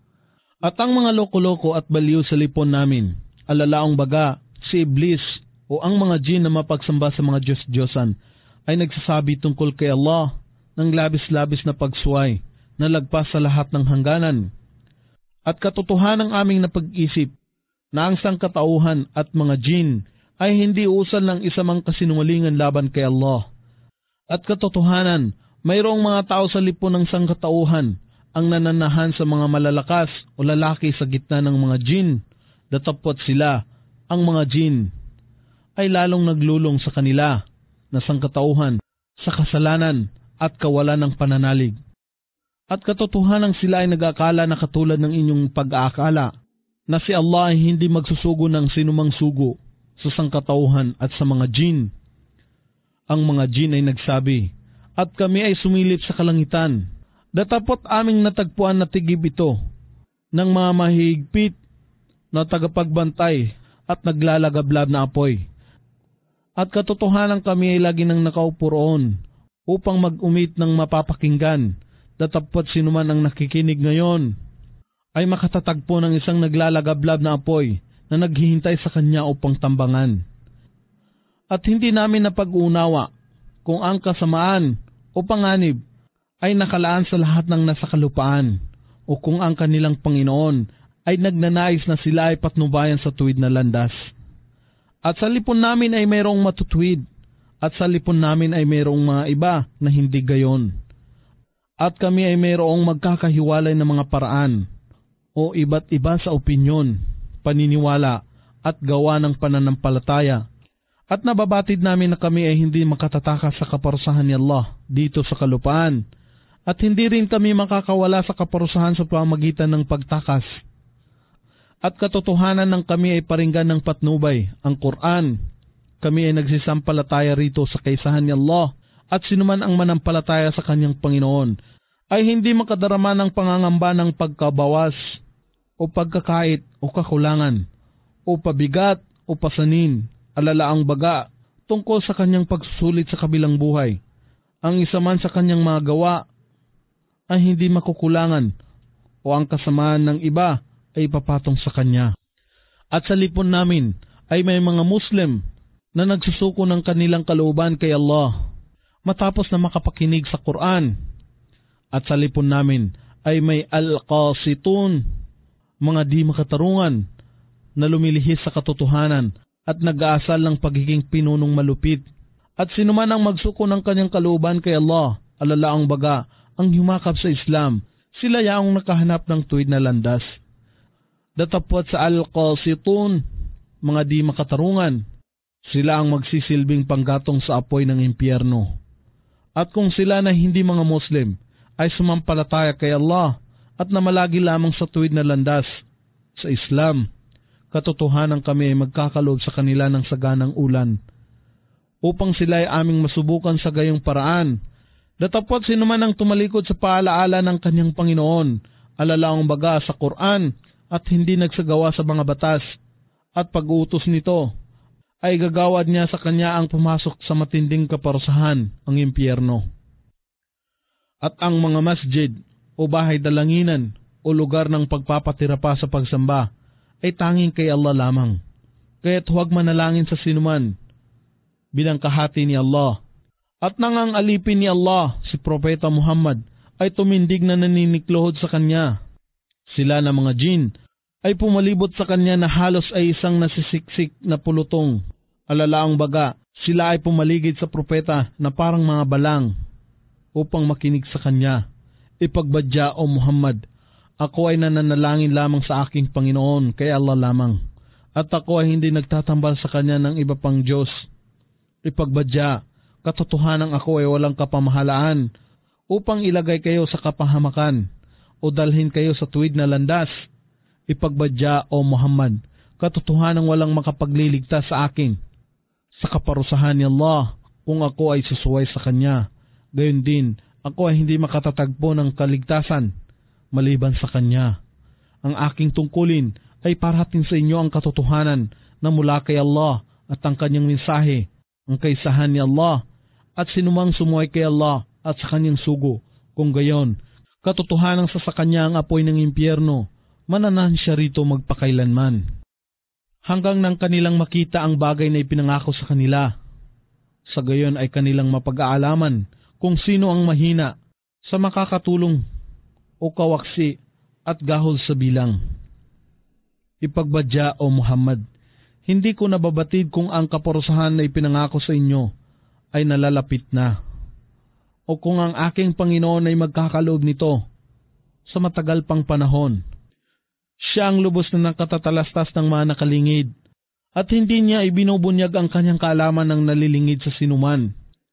At ang mga loko-loko at baliw sa lipon namin, alalaong baga, si Iblis o ang mga jin na mapagsamba sa mga Diyos-Diyosan ay nagsasabi tungkol kay Allah ng labis-labis na pagsuway na lagpas sa lahat ng hangganan. At katotohanan ng aming napag-isip na ang sangkatauhan at mga jin ay hindi usal ng isa mang kasinungalingan laban kay Allah. At katotohanan, mayroong mga tao sa lipon ng sangkatauhan ang nananahan sa mga malalakas o lalaki sa gitna ng mga jin, datapwat sila, ang mga jin, ay lalong naglulong sa kanila na sangkatauhan sa kasalanan at kawalan ng pananalig. At katotohanan sila ay nag-akala na katulad ng inyong pag-aakala na si Allah ay hindi magsusugo ng sinumang sugo sa sangkatauhan at sa mga jin. Ang mga jin ay nagsabi, at kami ay sumilip sa kalangitan, datapot aming natagpuan na tigib ito ng mga mahigpit na tagapagbantay at naglalagablab na apoy. At katotohanan kami ay lagi nang nakaupo roon upang mag-umit ng mapapakinggan, datapot sinuman ang nakikinig ngayon ay makatatagpo ng isang naglalagablab na apoy na naghihintay sa kanya upang tambangan. At hindi namin napag-unawa kung ang kasamaan o panganib ay nakalaan sa lahat ng nasa kalupaan o kung ang kanilang Panginoon ay nagnanais na sila ay patnubayan sa tuwid na landas. At sa lipon namin ay mayroong matutuwid at sa lipon namin ay mayroong mga iba na hindi gayon. At kami ay mayroong magkakahiwalay na mga paraan o iba't iba sa opinyon, paniniwala at gawa ng pananampalataya. At nababatid namin na kami ay hindi makatatakas sa kaparusahan ni Allah dito sa kalupaan at hindi rin kami makakawala sa kaparusahan sa pamamagitan ng pagtakas. At katotohanan ng kami ay paringgan ng patnubay, ang Quran. Kami ay nagsisampalataya rito sa kaisahan ni Allah at sinuman ang manampalataya sa kanyang Panginoon ay hindi makadarama ng pangangamba ng pagkabawas o pagkakait o kakulangan o pabigat o pasanin, alalaang baga tungkol sa kanyang pagsusulit sa kabilang buhay. Ang isa man sa kanyang mga gawa ay hindi makukulangan o ang kasamaan ng iba ay papatong sa kanya. At sa lipon namin ay may mga Muslim na nagsusuko ng kanilang kalooban kay Allah matapos na makapakinig sa Quran. At sa lipon namin ay may al-qasitun, mga di makatarungan na lumilihis sa katotohanan at nag-aasal ng pagiging pinunong malupit. At sinuman ang magsuko ng kanyang kalooban kay Allah, alalaang baga ang humakap sa Islam, sila yaong nakahanap ng tuwid na landas. Datapwat sa al-qasitun, mga di makatarungan, sila ang magsisilbing panggatong sa apoy ng impyerno. At kung sila na hindi mga Muslim ay sumampalataya kay Allah at namalagi lamang sa tuwid na landas, sa Islam, katotohanan kami ay magkakaloob sa kanila ng saganang ulan, upang sila ay aming masubukan sa gayong paraan. Datapwat sinuman ang tumalikod sa paalaala ng kanyang Panginoon, alalaang baga sa Quran, at hindi nagsagawa sa mga batas at pag-uutos nito, ay gagawad niya sa kanya ang pumasok sa matinding kaparusahan, ang impyerno. At ang mga masjid o bahay dalanginan o lugar ng pagpapatira pa sa pagsamba ay tanging kay Allah lamang. Kaya't huwag manalangin sa sinuman bilang kahati ni Allah. At nangang alipin ni Allah si Propeta Muhammad ay tumindig na naniniklohod sa kanya. Sila na mga jin ay pumalibot sa kanya na halos ay isang nasisiksik na pulutong. Alalaang baga, sila ay pumaligid sa propeta na parang mga balang upang makinig sa kanya. Ipagbadya o Muhammad, ako ay nananalangin lamang sa aking Panginoon kay Allah lamang, at ako ay hindi nagtatambal sa kanya ng iba pang Diyos. Ipagbadya, katotohanan ako ay walang kapamahalaan upang ilagay kayo sa kapahamakan o dalhin kayo sa tuwid na landas. Ipagbadya o Muhammad, katotohanan walang makapagliligtas sa akin sa kaparusahan ni Allah kung ako ay susuway sa kanya. Gayon din, ako ay hindi makatatagpo ng kaligtasan maliban sa kanya. Ang aking tungkulin ay parating sa inyo ang katotohanan na mula kay Allah at ang kanyang mensahe, ang kaisahan ni Allah, at sinumang sumuway kay Allah at sa kanyang sugo. Kung gayon, katotohanan sa sa kanya ang apoy ng impyerno, mananan siya rito magpakailanman. Hanggang nang kanilang makita ang bagay na ipinangako sa kanila. Sa gayon ay kanilang mapag-aalaman kung sino ang mahina sa makakatulong o kawaksi at gahol sa bilang. Ipagbadya o Muhammad, hindi ko nababatid kung ang kaparusahan na ipinangako sa inyo ay nalalapit na, o kung ang aking Panginoon ay magkakaloob nito sa matagal pang panahon. Siya ang lubos na nakatatalastas ng mga nakalingid, at hindi niya ibinubunyag ang kanyang kaalaman ng nalilingid sa sinuman.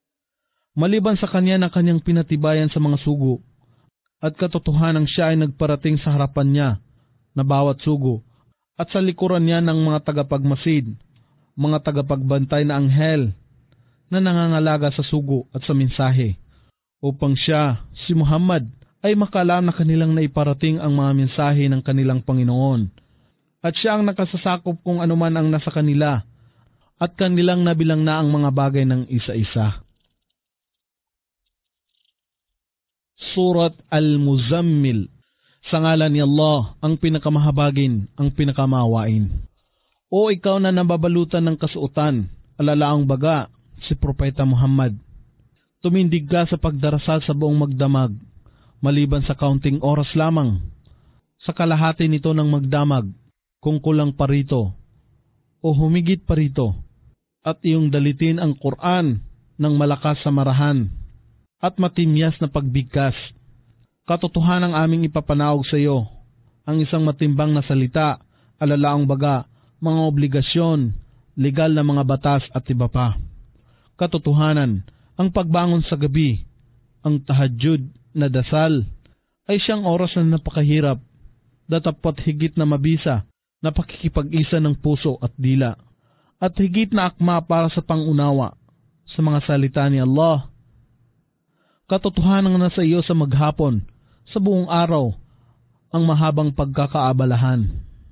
Maliban sa kanya na kanyang pinatibayan sa mga sugo, at katotohanan siya ay nagparating sa harapan niya na bawat sugo, at sa likuran niya ng mga tagapagmasid, mga tagapagbantay na anghel na nangangalaga sa sugo at sa mensahe, upang siya, si Muhammad, ay makalam na kanilang naiparating ang mga mensahe ng kanilang Panginoon. At siya ang nakasasakop kung anuman ang nasa kanila, at kanilang nabilang na ang mga bagay ng isa-isa. Surat Al-Muzammil. Sa ngalan ni Allah, ang pinakamahabagin, ang pinakamawain. O ikaw na nababalutan ng kasuotan, alalaang baga, si Propeta Muhammad. Tumindig ka sa pagdarasal sa buong magdamag, maliban sa kaunting oras lamang. Sa kalahati nito ng magdamag, kung kulang pa rito, o humigit pa rito, at iyong dalitin ang Quran ng malakas sa marahan, at matimyas na pagbigkas. Katotohanan ang aming ipapanaog sa iyo, ang isang matimbang na salita, alalaang baga, mga obligasyon, legal na mga batas at iba pa. Katotohanan, ang pagbangon sa gabi, ang tahajjud na dasal, ay siyang oras na napakahirap, datapot higit na mabisa, na pakikipag-isa ng puso at dila, at higit na akma para sa pangunawa sa mga salita ni Allah. Katotohanan na sa iyo sa maghapon, sa buong araw, ang mahabang pagkakaabalahan.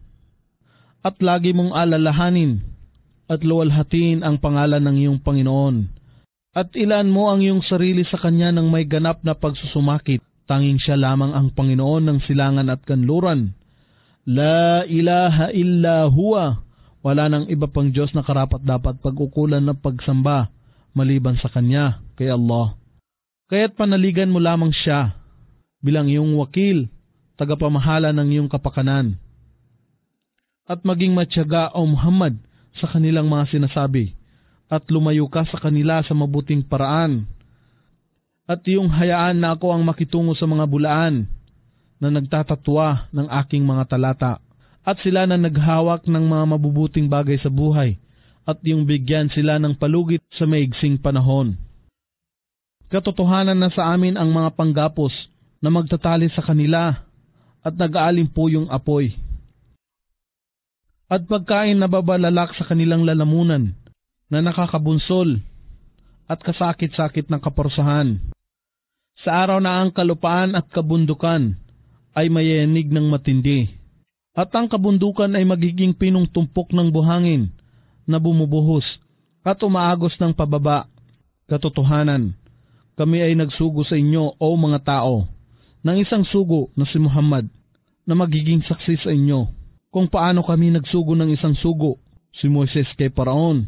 At lagi mong alalahanin at luwalhatiin ang pangalan ng iyong Panginoon. At ilaan mo ang iyong sarili sa Kanya ng may ganap na pagsusumakit. Tanging Siya lamang ang Panginoon ng silangan at kanluran. La ilaha illa huwa. Wala nang iba pang Diyos na karapat dapat pag-ukulan ng pagsamba maliban sa Kanya, kay Allah. Kaya't panaligan mo lamang Siya bilang iyong wakil, tagapamahala ng iyong kapakanan. At maging matyaga, O Muhammad, sa kanilang mga sinasabi, at lumayo ka sa kanila sa mabuting paraan. At iyong hayaan na ako ang makitungo sa mga bulaan na nagtatatwa ng aking mga talata, at sila na naghawak ng mga mabubuting bagay sa buhay, at iyong bigyan sila ng palugit sa maigsing panahon. Katotohanan na sa amin ang mga panggapos na magtatali sa kanila at nag-aalim po yung apoy. At pagkain na babalalak sa kanilang lalamunan na nakakabunsol at kasakit-sakit ng kaparusahan. Sa araw na ang kalupaan at kabundukan ay mayayanig ng matindi, at ang kabundukan ay magiging pinong tumpok ng buhangin na bumubuhos at umaagos ng pababa. Katotohanan, kami ay nagsugo sa inyo, o mga tao, ng isang sugo na si Muhammad, na magiging saksi sa inyo kung paano kami nagsugo ng isang sugo, si Moises kay Paraon.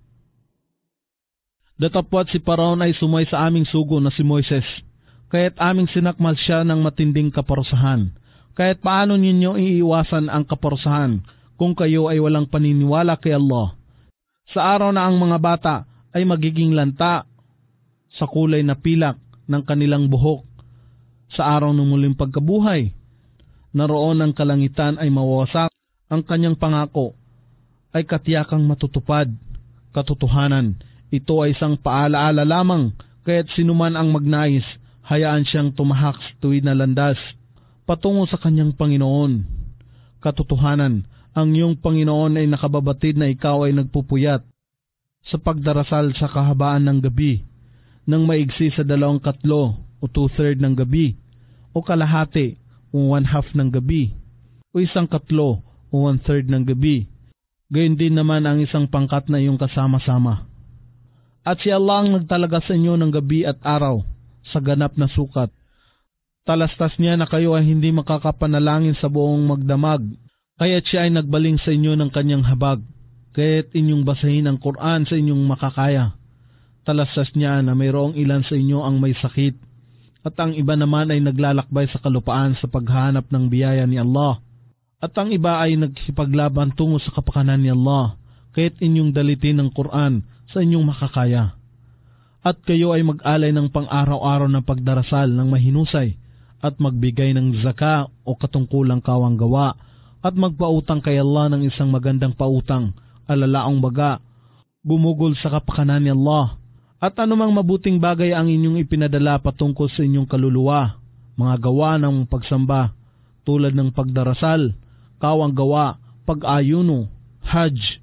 Datapwat si Paraon ay sumay sa aming sugo na si Moises, kaya't aming sinakmal siya ng matinding kaparusahan. Kaya't paano ninyo iiwasan ang kaparusahan kung kayo ay walang paniniwala kay Allah? Sa araw na ang mga bata ay magiging lanta sa kulay na pilak ng kanilang buhok, sa araw ng muling pagkabuhay, naroon ang kalangitan ay mawawasak, ang kanyang pangako ay katiyakang matutupad. Katotohanan, ito ay isang paalaala lamang, kaya't sinuman ang magnais, hayaan siyang tumahak sa tuwid na landas, patungo sa kanyang Panginoon. Katotohanan, ang iyong Panginoon ay nakababatid na ikaw ay nagpupuyat sa pagdarasal sa kahabaan ng gabi, nang maigsi sa dalawang katlo o two-third ng gabi, o kalahati o one-half ng gabi, o isang katlo o one-third ng gabi. Gayon din naman ang isang pangkat na iyong kasama-sama. At si Allah ang nagtalaga sa inyo ng gabi at araw sa ganap na sukat. Talastas niya na kayo ay hindi makakapanalangin sa buong magdamag, kaya't siya ay nagbaling sa inyo ng kanyang habag, kaya't inyong basahin ang Quran sa inyong makakaya. Talastas niya na mayroong ilan sa inyo ang may sakit, at ang iba naman ay naglalakbay sa kalupaan sa paghahanap ng biyaya ni Allah, at ang iba ay nagkipaglaban tungo sa kapakanan ni Allah, kaya't inyong dalitin ang Quran sa inyong makakaya. At kayo ay mag-alay ng pang-araw-araw na pagdarasal ng mahinusay, at magbigay ng zaka o katungkulang kawang gawa, at magpautang kay Allah ng isang magandang pautang, alalaong baga, bumugol sa kapakanan ni Allah. At anumang mabuting bagay ang inyong ipinadala patungkol sa inyong kaluluwa, mga gawa ng pagsamba, tulad ng pagdarasal, kawang gawa, pag-ayuno, hajj,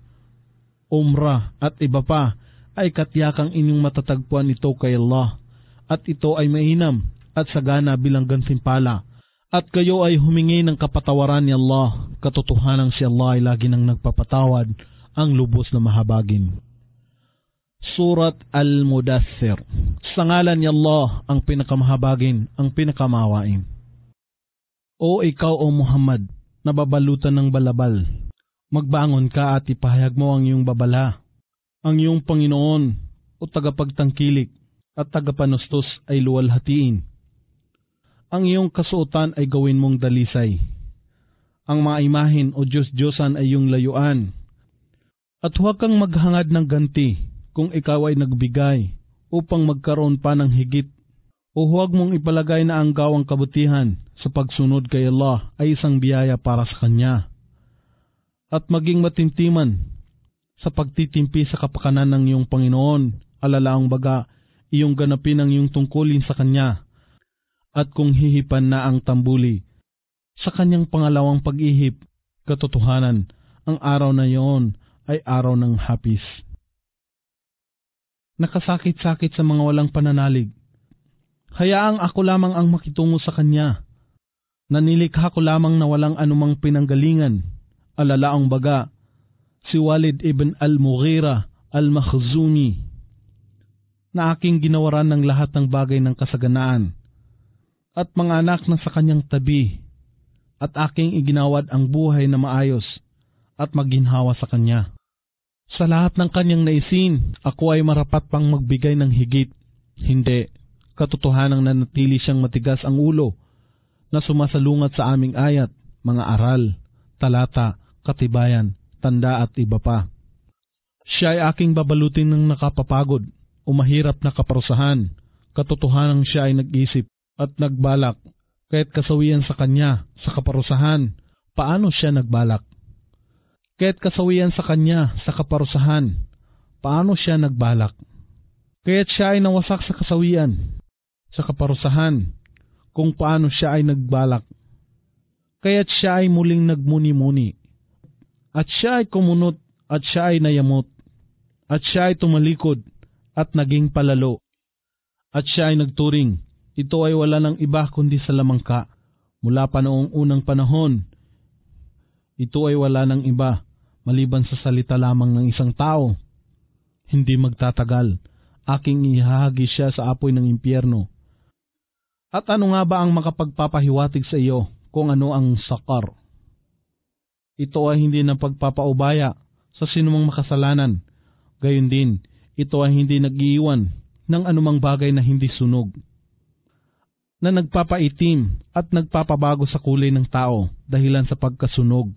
umrah, at iba pa, ay katiyakang inyong matatagpuan ito kay Allah, at ito ay mainam at sagana bilang gantimpala, at kayo ay humingi ng kapatawaran ni Allah. Katotohanan si Allah ay lagi nang nagpapatawad, ang lubos na mahabagin. Surat Al-Mudaththir. Sa ngalan ni Allah, ang pinakamahabagin, ang pinakamawain. O ikaw o Muhammad, nababalutan ng balabal, magbangon ka at ipahayag mo ang iyong babala. Ang iyong Panginoon o tagapagtangkilik at tagapanustos ay luwalhatiin. Ang iyong kasuotan ay gawin mong dalisay. Ang mga imahin o Diyos-Diyosan ay iyong layuan. At huwag kang maghangad ng ganti kung ikaw ay nagbigay upang magkaroon pa ng higit. O huwag mong ipalagay na ang gawang kabutihan sa pagsunod kay Allah ay isang biyaya para sa Kanya. At maging matintiman sa pagtitimpi sa kapakanan ng iyong Panginoon, alalaang baga iyong ganapin ang iyong tungkulin sa Kanya. At kung hihipan na ang tambuli, sa Kanyang pangalawang pag-ihip, katotohanan, ang araw na iyon ay araw ng hapis. Nakasakit-sakit sa mga walang pananalig. Hayaang ako lamang ang makitungo sa Kanya. Nanilikha ko lamang na walang anumang pinanggalingan. Alalaang baga, si Walid ibn al-Mughira al-Makhzumi, na aking ginawaran ng lahat ng bagay ng kasaganaan, at mga anak na sa kanyang tabi, at aking iginawad ang buhay na maayos at maginhawa sa Kanya. Sa lahat ng Kanyang naisin, ako ay marapat pang magbigay ng higit. Hindi, katotohanang nanatili siyang matigas ang ulo na sumasalungat sa aming ayat, mga aral, talata, katibayan, tanda at iba pa. Siya ay aking babalutin ng nakapapagod o mahirap na kaparusahan. Katotohanang siya ay nag-isip at nagbalak, kaya't kasawian sa Kanya sa kaparusahan. Paano siya nagbalak? Kaya't kasawian sa Kanya sa kaparusahan. Paano siya nagbalak? Kaya't siya ay nawasak sa kasawian sa kaparusahan, kung paano siya ay nagbalak. Kaya't siya ay muling nagmuni-muni, at siya ay kumunot, at siya ay nayamot, at siya ay tumalikod, at naging palalo, at siya ay nagturing. Ito ay wala ng iba kundi sa lamangka. Mula pa noong unang panahon, ito ay wala ng iba, maliban sa salita lamang ng isang tao. Hindi magtatagal, aking ihahagi siya sa apoy ng impyerno. At ano nga ba ang makapagpapahiwatig sa iyo kung ano ang sakar? Ito ay hindi na pagpapaubaya sa sinumang makasalanan. Gayon din, ito ay hindi nag-iiwan ng anumang bagay na hindi sunog, na nagpapaitim at nagpapabago sa kulay ng tao dahilan sa pagkasunog.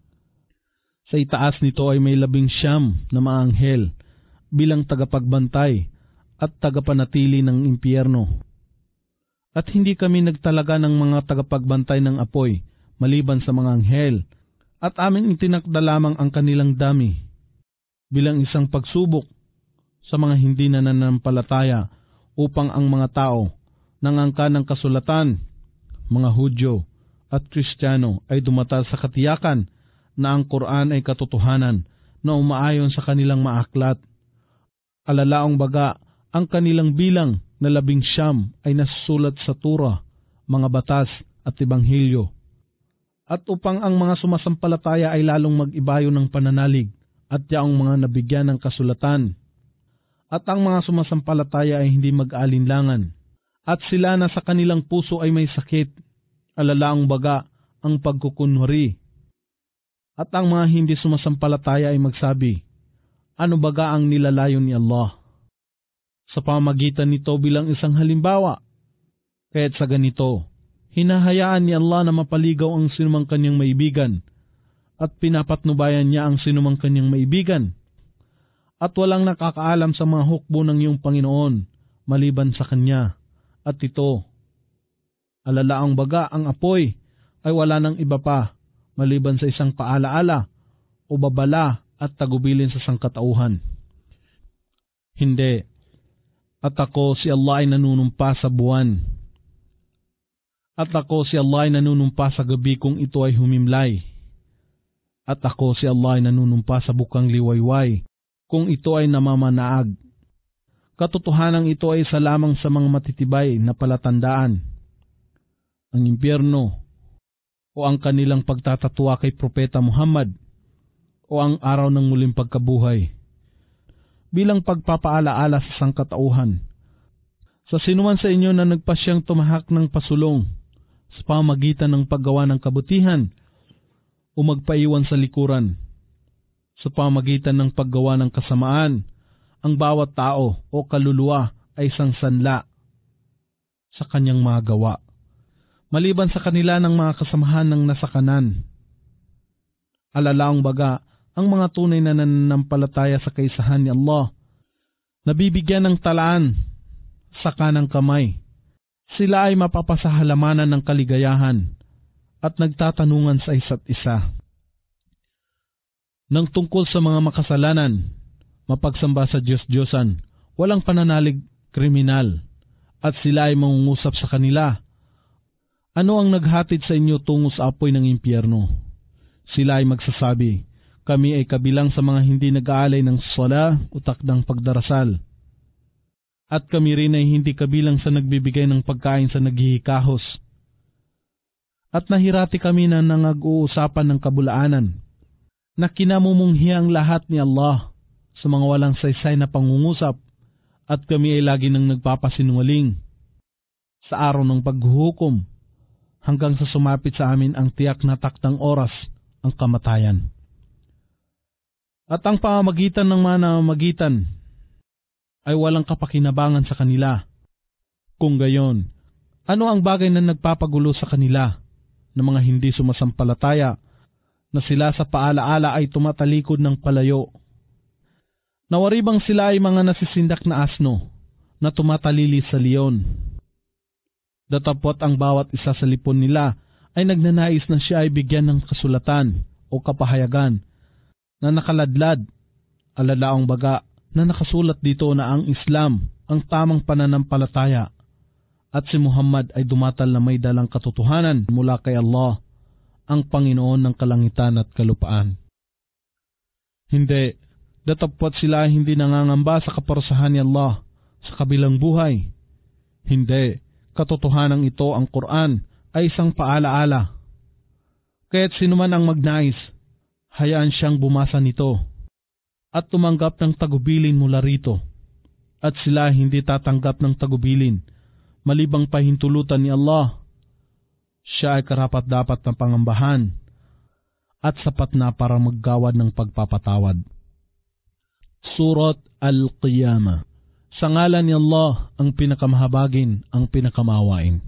Sa itaas nito ay may labing siyam na mga anghel bilang tagapagbantay at tagapanatili ng impyerno. At hindi kami nagtalaga ng mga tagapagbantay ng apoy maliban sa mga anghel, at amin itinakda lamang ang kanilang dami bilang isang pagsubok sa mga hindi nananampalataya, upang ang mga tao nangangka ng kasulatan, mga Hudyo at Kristiyano, ay dumata sa katiyakan na ang Quran ay katotohanan na umaayon sa kanilang maaklat. Alalaong baga, ang kanilang bilang na labing siyam ay nasusulat sa Torah, mga batas at Ebanghelyo. At upang ang mga sumasampalataya ay lalong mag-ibayo ng pananalig at yaong mga nabigyan ng kasulatan, at ang mga sumasampalataya ay hindi mag-alinlangan, at sila na sa kanilang puso ay may sakit, alalaang baga ang pagkukunwari. At ang mga hindi sumasampalataya ay magsabi, ano baga ang nilalayon ni Allah? Sa pamagitan nito bilang isang halimbawa, kaya't sa ganito, hinahayaan ni Allah na mapaligaw ang sinumang kanyang maibigan, at pinapatnubayan niya ang sinumang kanyang maibigan, at walang nakakaalam sa mga hukbo ng iyong Panginoon maliban sa Kanya. At ito, alalaang baga ang apoy ay wala ng iba pa maliban sa isang paalaala o babala at tagubilin sa sangkatauhan. Hindi. At ako si Allah ay nanunumpa sa buwan. At ako si Allah ay nanunumpa sa gabi kung ito ay humimlay. At ako si Allah ay nanunumpa sa bukang liwayway kung ito ay namamanaag. Katotohanang ito ay isa lamang sa mga matitibay na palatandaan. Ang impyerno o ang kanilang pagtatatwa kay Propeta Muhammad o ang araw ng muling pagkabuhay bilang pagpapaalaala sa sangkatauhan. Sa sinuman sa inyo na nagpasyang tumahak ng pasulong sa pamamagitan ng paggawa ng kabutihan o magpaiwan sa likuran. Sa pamamagitan ng paggawa ng kasamaan, ang bawat tao o kaluluwa ay isang sanla sa kanyang mga gawa, maliban sa kanila ng mga kasamahan ng nasa kanan. Alalaong baga, ang mga tunay na nananampalataya sa kaisahan ni Allah, nabibigyan ng talaan sa kanang kamay. Sila ay mapapasahalamanan ng kaligayahan at nagtatanungan sa isa't isa. Nang tungkol sa mga makasalanan, mapagsamba sa Diyos-Diyosan, walang pananalig kriminal, at sila ay mangungusap sa kanila. Ano ang naghatid sa inyo tungo sa apoy ng impyerno? Sila ay magsasabi, kami ay kabilang sa mga hindi nag-aalay ng sala o takdang pagdarasal. At kami rin ay hindi kabilang sa nagbibigay ng pagkain sa naghihikahos. At nahirati kami na nangag-uusapan ng kabulaanan, na kinamumunghi ang lahat ni Allah sa mga walang saysay na pangungusap, at kami ay lagi nang nagpapasinungaling sa araw ng paghuhukom, hanggang sa sumapit sa amin ang tiyak na takdang oras, ang kamatayan. At ang pamamagitan ng mga namamagitan ay walang kapakinabangan sa kanila. Kung gayon, ano ang bagay na nagpapagulo sa kanila ng mga hindi sumasampalataya, na sila sa paalaala ay tumatalikod ng palayo? Nawaribang sila ay mga nasisindak na asno na tumatalili sa leon. Datapot ang bawat isa sa lipon nila ay nagnanais na siya ay bigyan ng kasulatan o kapahayagan na nakaladlad. Alalaong baga na nakasulat dito na ang Islam ang tamang pananampalataya at si Muhammad ay dumatal na may dalang katotohanan mula kay Allah, ang Panginoon ng kalangitan at kalupaan. Hindi, datapot sila ay hindi nangangamba sa kaparusahan ni Allah sa kabilang buhay. Hindi, katotohanan ito, ang Quran, ay isang paalaala. Kaya't sinuman ang magnais, hayaan siyang bumasa nito at tumanggap ng tagubilin mula rito. At sila hindi tatanggap ng tagubilin malibang pahintulutan ni Allah. Siya ay karapat-dapat na pangambahan at sapat na para maggawad ng pagpapatawad. Surat Al-Qiyamah. Sa ngalan ni Allah, ang pinakamahabagin, ang pinakamawain.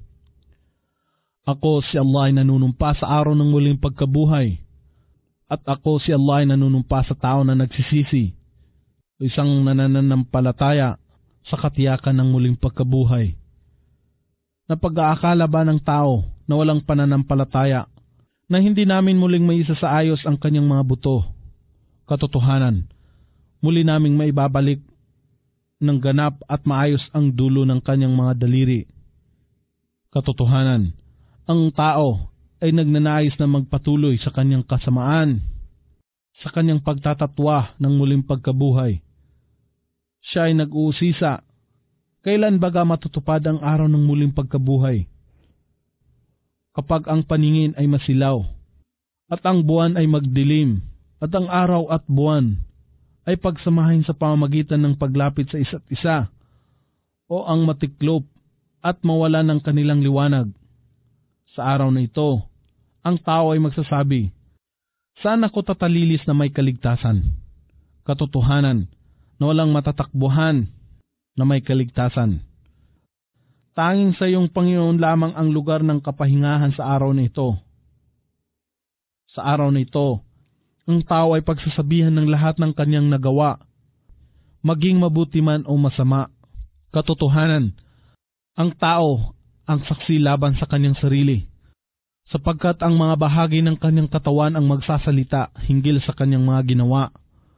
Ako si Allah ay nanunumpa sa araw ng muling pagkabuhay. At ako si Allah ay nanunumpa sa tao na nagsisisi, isang nananampalataya sa katiyakan ng muling pagkabuhay. Napag-aakala ba ng tao na walang pananampalataya na hindi namin muling maisa sa ayos ang kanyang mga buto? Katotohanan, muli naming maibabalik ng ganap at maayos ang dulo ng kanyang mga daliri. Katotohanan, ang tao ay nagnanais na magpatuloy sa kanyang kasamaan, sa kanyang pagtatatwa ng muling pagkabuhay. Siya ay nag-uusisa, kailan baga matutupad ang araw ng muling pagkabuhay? Kapag ang paningin ay masilaw, at ang buwan ay magdilim, at ang araw at buwan ay pagsamahin sa pamamagitan ng paglapit sa isa't isa, o ang matiklop at mawala ng kanilang liwanag. Sa araw na ito, ang tao ay magsasabi, saan ako tatalilis na may kaligtasan? Katotohanan na walang matatakbuhan na may kaligtasan. Tanging sa iyong Panginoon lamang ang lugar ng kapahingahan sa araw na ito. Sa araw na ito, ang tao ay pagsasabihan ng lahat ng kanyang nagawa, maging mabuti man o masama. Katotohanan, ang tao ang saksi laban sa kanyang sarili, sapagkat ang mga bahagi ng kanyang katawan ang magsasalita hinggil sa kanyang mga ginawa.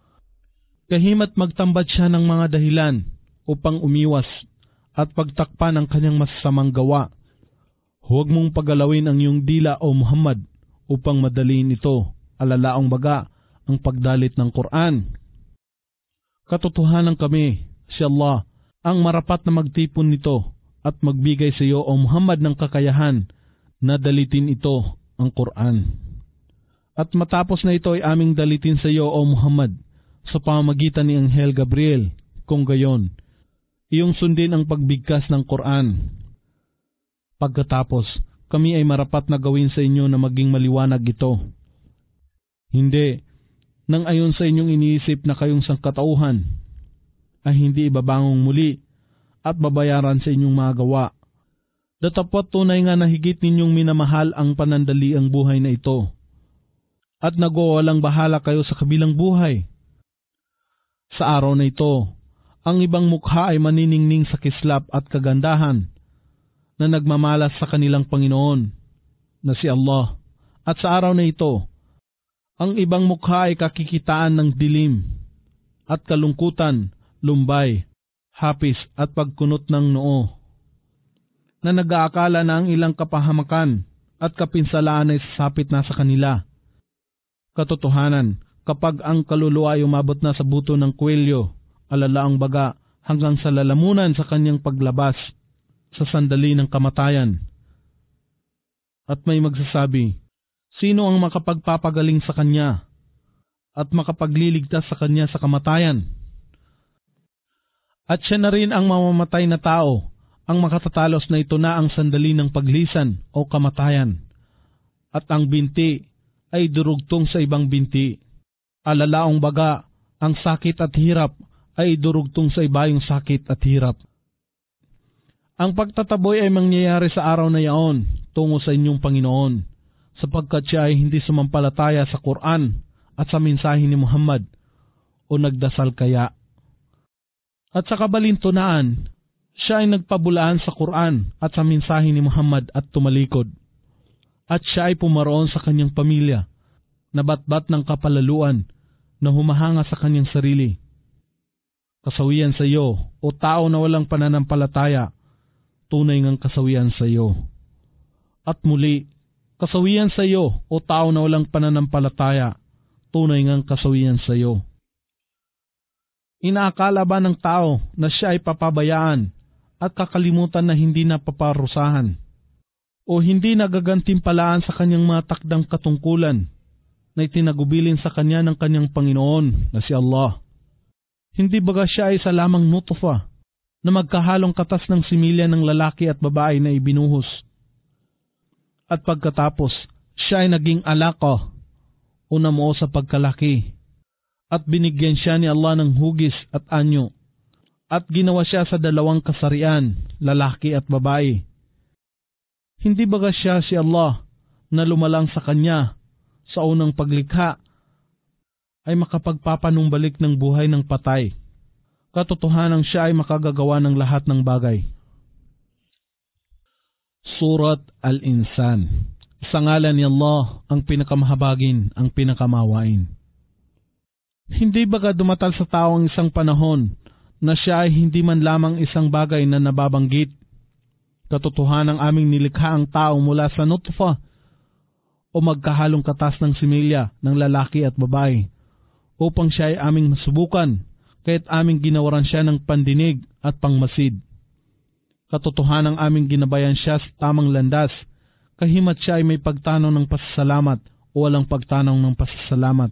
Kahimat magtambat siya ng mga dahilan upang umiwas at pagtakpan ang kanyang masasamang gawa. Huwag mong pagalawin ang iyong dila o Muhammad upang madaliin ito, alalaong baga ang pagdalit ng Quran. Katotohanan kami, si Allah, ang marapat na magtipon nito at magbigay sa iyo o Muhammad ng kakayahan na dalitin ito, ang Quran. At matapos na ito ay aming dalitin sa iyo o Muhammad sa pamamagitan ni Anghel Gabriel. Kung gayon, iyong sundin ang pagbigkas ng Quran. Pagkatapos, kami ay marapat na gawin sa inyo na maging maliwanag ito. Hindi, nang ayon sa inyong iniisip na kayong sangkatauhan, ay hindi ibabangong muli at babayaran sa inyong mga gawa. Datapwat tunay nga na higit ninyong minamahal ang panandaliang buhay na ito, at nagwawalang bahala kayo sa kabilang buhay. Sa araw na ito, ang ibang mukha ay maniningning sa kislap at kagandahan na nagmamalas sa kanilang Panginoon na si Allah. At sa araw na ito, ang ibang mukha ay kakikitaan ng dilim at kalungkutan, lumbay, hapis at pagkunot ng noo, na nag-aakala na ang ilang kapahamakan at kapinsalaan ay sasapit na sa kanila. Katotohanan, kapag ang kaluluwa ay umabot na sa buto ng kwelyo, alalaang baga hanggang sa lalamunan sa kanyang paglabas sa sandali ng kamatayan. At may magsasabi, sino ang makapagpapagaling sa kanya at makapagliligtas sa kanya sa kamatayan? At siya na rin ang mamamatay na tao, ang makatatalos na ito na ang sandali ng paglisan o kamatayan. At ang binti ay durugtong sa ibang binti. Alalaong baga, ang sakit at hirap ay durugtong sa ibayong sakit at hirap. Ang pagtataboy ay mangyayari sa araw na yaon tungo sa inyong Panginoon, sapagkat siya ay hindi sumampalataya sa Quran at sa mensahe ni Muhammad o nagdasal kaya. At sa kabalintunaan, siya ay nagpabulaan sa Quran at sa mensahe ni Muhammad at tumalikod. At siya ay pumaroon sa kanyang pamilya, nabatbat ng kapalaluan na humahanga sa kanyang sarili. Kasawian sa iyo, o tao na walang pananampalataya, tunay ngang kasawian sa iyo. At muli, kasawian sa iyo, o tao na walang pananampalataya, tunay ngang kasawian sa iyo. Inaakala ba ng tao na siya ay papabayaan at kakalimutan na hindi na paparusahan, o hindi nagagantimpalaan sa kanyang mga takdang katungkulan na itinagubilin sa kanya ng kanyang Panginoon na si Allah? Hindi baga siya ay isa lamang nutfa na magkahalong katas ng similya ng lalaki at babae na ibinuhos? At pagkatapos, siya ay naging alaka o namuo sa pagkalaki, at binigyan siya ni Allah ng hugis at anyo, at ginawa siya sa dalawang kasarian, lalaki at babae. Hindi baga siya si Allah na lumalang sa kanya sa unang paglikha ay makapagpapanumbalik ng buhay ng patay? Katotohanan siya ay makagagawa ng lahat ng bagay. Surat Al-Insan. Sa ngalan ni Allah, ang pinakamahabagin, ang pinakamawain. Hindi baga dumatal sa tao ang isang panahon na siya ay hindi man lamang isang bagay na nababanggit? Katotohanan ang aming nilikha ang tao mula sa nutfa o magkahalong katas ng similya ng lalaki at babae, upang siya ay aming masubukan, kaya't aming ginawaran siya ng pandinig at pangmasid. Katotohanan ang aming ginabayan siya sa tamang landas, kahimat siya ay may pagtanaw ng pasasalamat o walang pagtanaw ng pasasalamat.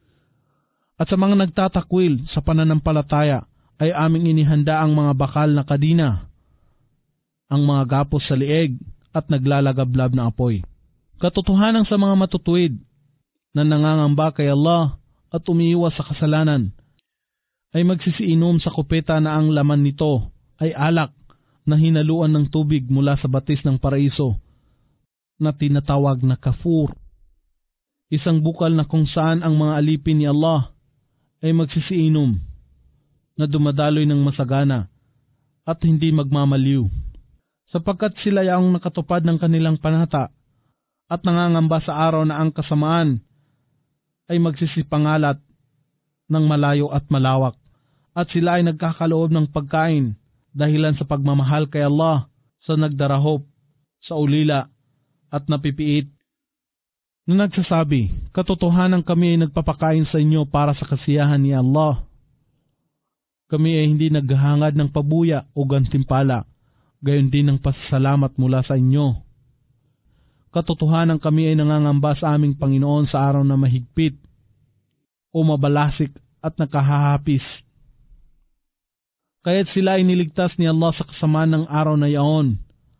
At sa mga nagtatakwil sa pananampalataya ay aming inihanda ang mga bakal na kadina, ang mga gapos sa lieg at naglalagablab na apoy. Katotohanan sa mga matutuwid na nangangamba kay Allah at umiiwas sa kasalanan ay magsisiinom sa kupeta na ang laman nito ay alak na hinaluan ng tubig mula sa batis ng paraiso na tinatawag na kafur. Isang bukal na kung saan ang mga alipin ni Allah ay magsisiinom na dumadaloy ng masagana at hindi magmamaliw, sapagkat sila ay ang nakatupad ng kanilang panata at nangangamba sa araw na ang kasamaan ay magsisipangalat ng malayo at malawak, at sila ay nagkakaloob ng pagkain dahilan sa pagmamahal kay Allah sa nagdarahop, sa ulila at napipiit, na nagsasabi, katotohanan kami ay nagpapakain sa inyo para sa kasiyahan ni Allah. Kami ay hindi naghahangad ng pabuya o gantimpala, gayon din ng pasasalamat mula sa inyo. Katotohanan kami ay nangangamba sa aming Panginoon sa araw na mahigpit o mabalasik at nakahahapis. Kaya't sila ay niligtas ni Allah sa kasamaan ng araw na yaon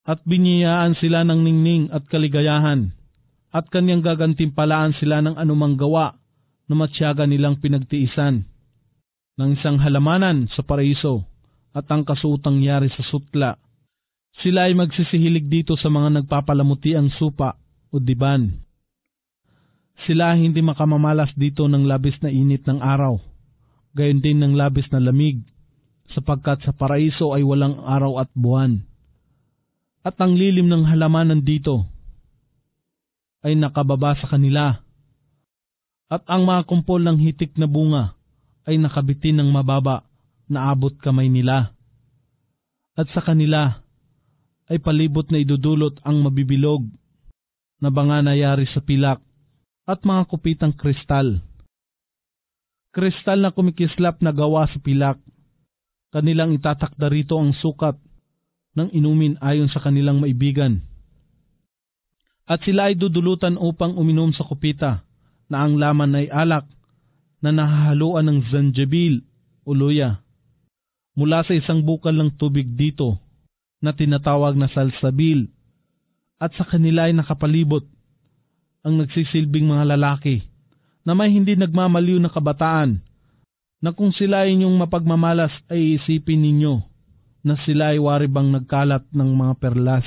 at biniyayaan sila ng ningning at kaligayahan, at kanyang gagantimpalaan sila ng anumang gawa na matyaga nilang pinagtiisan, ng isang halamanan sa paraiso at ang kasuotang yari sa sutla. Sila ay magsisihilig dito sa mga nagpapalamuti ang supa o diban. Sila hindi makamamalas dito ng labis na init ng araw, gayon din ng labis na lamig, sapagkat sa paraiso ay walang araw at buwan. At ang lilim ng halamanan dito ay nakababa sa kanila, at ang mga kumpol ng hitik na bunga ay nakabitin ng mababa na abot kamay nila. At sa kanila ay palibot na idudulot ang mabibilog na banga na yari sa pilak at mga kupitang kristal. Kristal na kumikislap na gawa sa pilak. Kanilang itatakda rito ang sukat ng inumin ayon sa kanilang maibigan. At sila ay dudulutan upang uminom sa kupita na ang laman ay alak na nahahaluan ng zanjabil o luya mula sa isang bukal ng tubig dito na tinatawag na salsabil, at sa kanila ay nakapalibot ang nagsisilbing mga lalaki na may hindi nagmamaliw na kabataan, na kung sila ay inyong mapagmamalas ay isipin ninyo na sila ay waribang nagkalat ng mga perlas.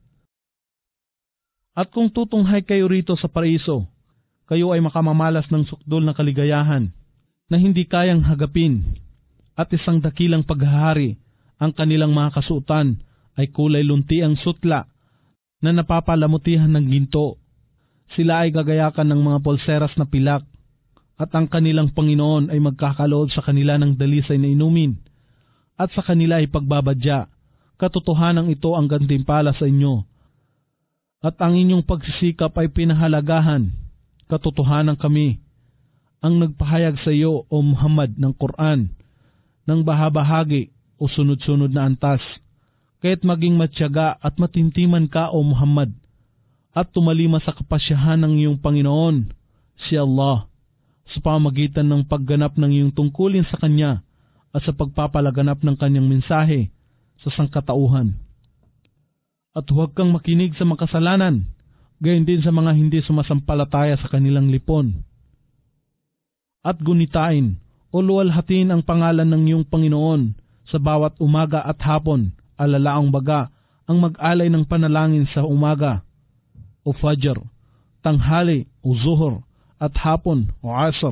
At kung tutunghay kayo rito sa paraiso, kayo ay makamamalas ng sukdol na kaligayahan na hindi kayang hagapin, at isang dakilang paghahari. Ang kanilang mga kasuotan ay kulay lunti ang sutla na napapalamutihan ng ginto. Sila ay gagayakan ng mga pulseras na pilak, at ang kanilang Panginoon ay magkakalood sa kanila ng dalisay na inumin, at sa kanila ay pagbabadya. Katotohanan ito ang gantimpala sa inyo, at ang inyong pagsisikap ay pinahalagahan. Katotohanan kami ang nagpahayag sa iyo, O Muhammad, ng Quran, ng bahabahagi o sunod-sunod na antas, kaya't maging matyaga at matintiman ka, O Muhammad, at tumalima sa kapasyahan ng iyong Panginoon, si Allah, sa pamagitan ng pagganap ng iyong tungkulin sa Kanya at sa pagpapalaganap ng Kanyang mensahe sa sangkatauhan. At huwag kang makinig sa makasalanan, gayon din sa mga hindi sumasampalataya sa kanilang lipon. At gunitain o luwalhatin ang pangalan ng iyong Panginoon sa bawat umaga at hapon, alalaang baga ang mag-alay ng panalangin sa umaga o fajr, tanghali o zuhur, at hapon o asr.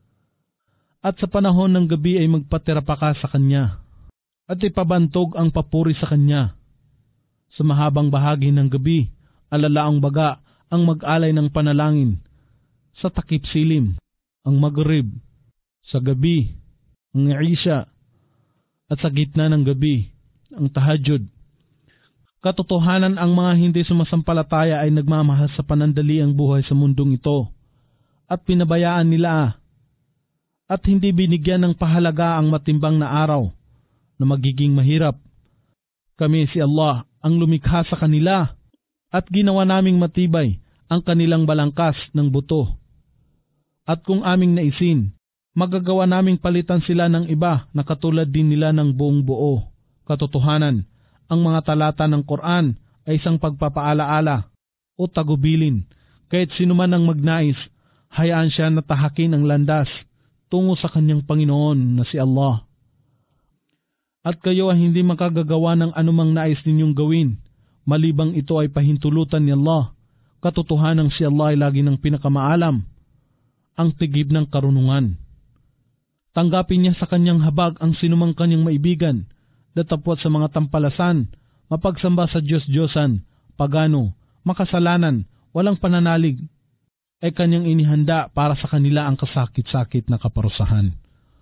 At sa panahon ng gabi ay magpatirapa ka sa Kanya, at ipabantog ang papuri sa Kanya. Sa mahabang bahagi ng gabi, alalaang baga ang mag-alay ng panalangin sa takip silim, ang Maghrib, sa gabi, ang Isha, at sa gitna ng gabi, ang Tahajjud. Katotohanan ang mga hindi sumasampalataya ay nagmamahal sa panandali ang buhay sa mundong ito, at pinabayaan nila at hindi binigyan ng pahalaga ang matimbang na araw na magiging mahirap. Kami si Allah ang lumikha sa kanila, at ginawa naming matibay ang kanilang balangkas ng buto. At kung aming naisin, magagawa naming palitan sila ng iba na katulad din nila ng buong buo. Katotohanan, ang mga talata ng Quran ay isang pagpapaalaala o tagubilin, kahit sinuman ang magnais, hayaan siya na tahakin ang landas tungo sa kanyang Panginoon na si Allah. At kayo ay hindi makagagawa ng anumang nais ninyong gawin, malibang ito ay pahintulutan ni Allah. Katotohanan si Allah ay lagi ng pinakamaalam, ang tigib ng karunungan. Tanggapin niya sa kanyang habag ang sinumang kanyang maibigan, datapwat sa mga tampalasan, mapagsamba sa Diyos-Diyosan, pagano, makasalanan, walang pananalig, ay kanyang inihanda para sa kanila ang kasakit-sakit na kaparusahan.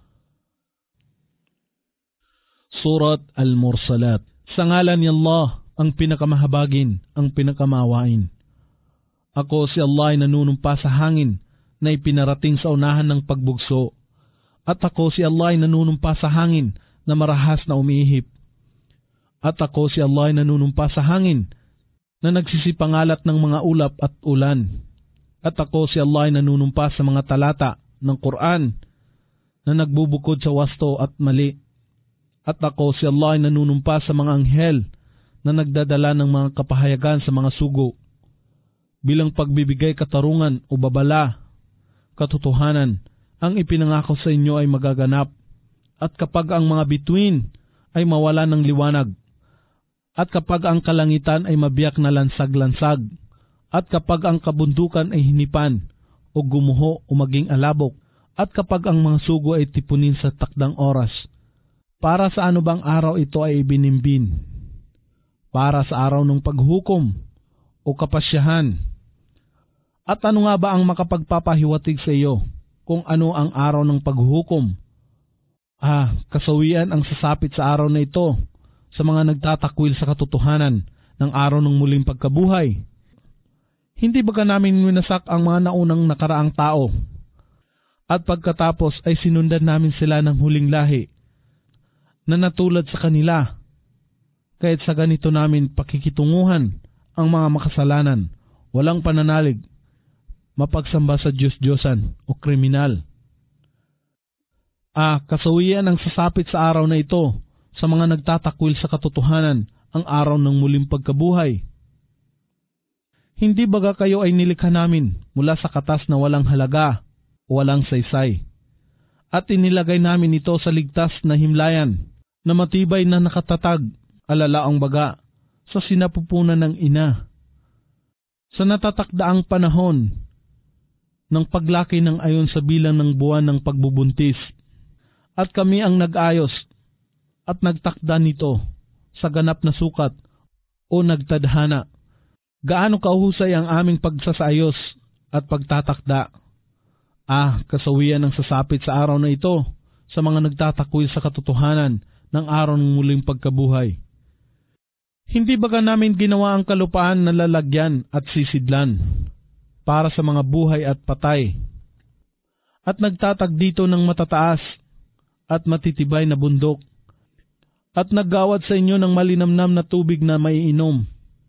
Surat Al-Mursalat. Sa ngalan ni Allah, ang pinakamahabagin, ang pinakamawain. Ako si Allah ay nanunumpa sa hangin na ipinarating sa unahan ng pagbugso. At ako si Allah ay nanunumpa sa hangin na marahas na umiihip. At ako si Allah ay nanunumpa sa hangin na nagsisipangalat ng mga ulap at ulan. At ako si Allah ay nanunumpa sa mga talata ng Quran na nagbubukod sa wasto at mali. At ako si Allah ay nanunumpa sa mga anghel na nagdadala ng mga kapahayagan sa mga sugo. Bilang pagbibigay katarungan o babala, katotohanan, ang ipinangako sa inyo ay magaganap. At kapag ang mga bituin ay mawala ng liwanag, at kapag ang kalangitan ay mabiyak na lansag-lansag, at kapag ang kabundukan ay hinipan, o gumuho o maging alabok, at kapag ang mga sugo ay tipunin sa takdang oras, para sa ano bang araw ito ay ibinimbin? Para sa araw ng paghukom o kapasyahan. At ano nga ba ang makapagpapahiwatig sa iyo kung ano ang araw ng paghukom? Ah, kasawian ang sasapit sa araw na ito sa mga nagtatakwil sa katotohanan ng araw ng muling pagkabuhay. Hindi baga namin winasak ang mga naunang nakaraang tao at pagkatapos ay sinundan namin sila ng huling lahi na natulad sa kanila, kahit sa ganito namin pakikitunguhan ang mga makasalanan, walang pananalig, mapagsamba sa Diyos-Diyosan o kriminal. Ah, kasawian ang sasapit sa araw na ito sa mga nagtatakwil sa katotohanan ang araw ng muling pagkabuhay. Hindi baga kayo ay nilikha namin mula sa katas na walang halaga o walang saysay, at inilagay namin ito sa ligtas na himlayan na matibay na nakatatag, alalaang baga, sa sinapupunan ng ina. Sa natatakdaang panahon ng paglaki ng ayon sa bilang ng buwan ng pagbubuntis, at kami ang nag-ayos at nagtakda nito sa ganap na sukat o nagtadhana. Gaano kahusay ang aming pagsasayos at pagtatakda. Ah, kasawian ang sasapit sa araw na ito sa mga nagtatakwil sa katotohanan ng araw ng muling pagkabuhay. Hindi baga namin ginawa ang kalupaan na lalagyan at sisidlan para sa mga buhay at patay, at nagtatag dito ng matataas at matitibay na bundok, at naggawad sa inyo ng malinamnam na tubig na maiinom.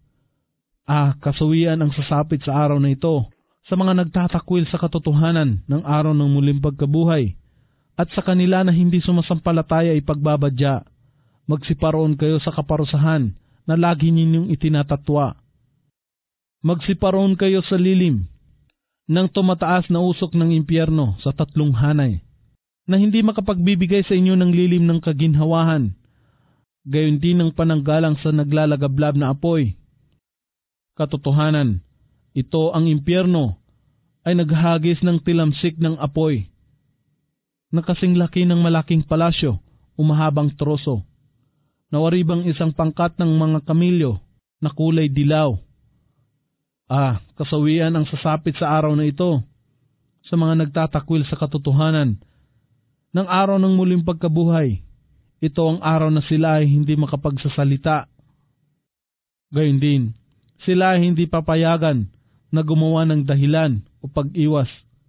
Ah, kasawian ang sasapit sa araw na ito sa mga nagtatakwil sa katotohanan ng araw ng muling pagkabuhay, at sa kanila na hindi sumasampalataya ay pagbabadya. Magsiparoon kayo sa kaparusahan na lagi ninyong itinatatwa. Magsiparoon kayo sa lilim ng tumataas na usok ng impyerno sa tatlong hanay, na hindi makapagbibigay sa inyo ng lilim ng kaginhawahan, gayon din ng pananggalang sa naglalagablab na apoy. Katotohanan, ito ang impyerno ay naghagis ng tilamsik ng apoy, na kasing laki ng malaking palasyo o mahabang troso, nawaribang isang pangkat ng mga kamilyo na kulay dilaw. Ah, kasawian ang sasapit sa araw na ito sa mga nagtatakwil sa katotohanan ng araw ng muling pagkabuhay. Ito ang araw na sila ay hindi makapagsasalita. Gayon din, sila ay hindi papayagan na gumawa ng dahilan o pag-iwas.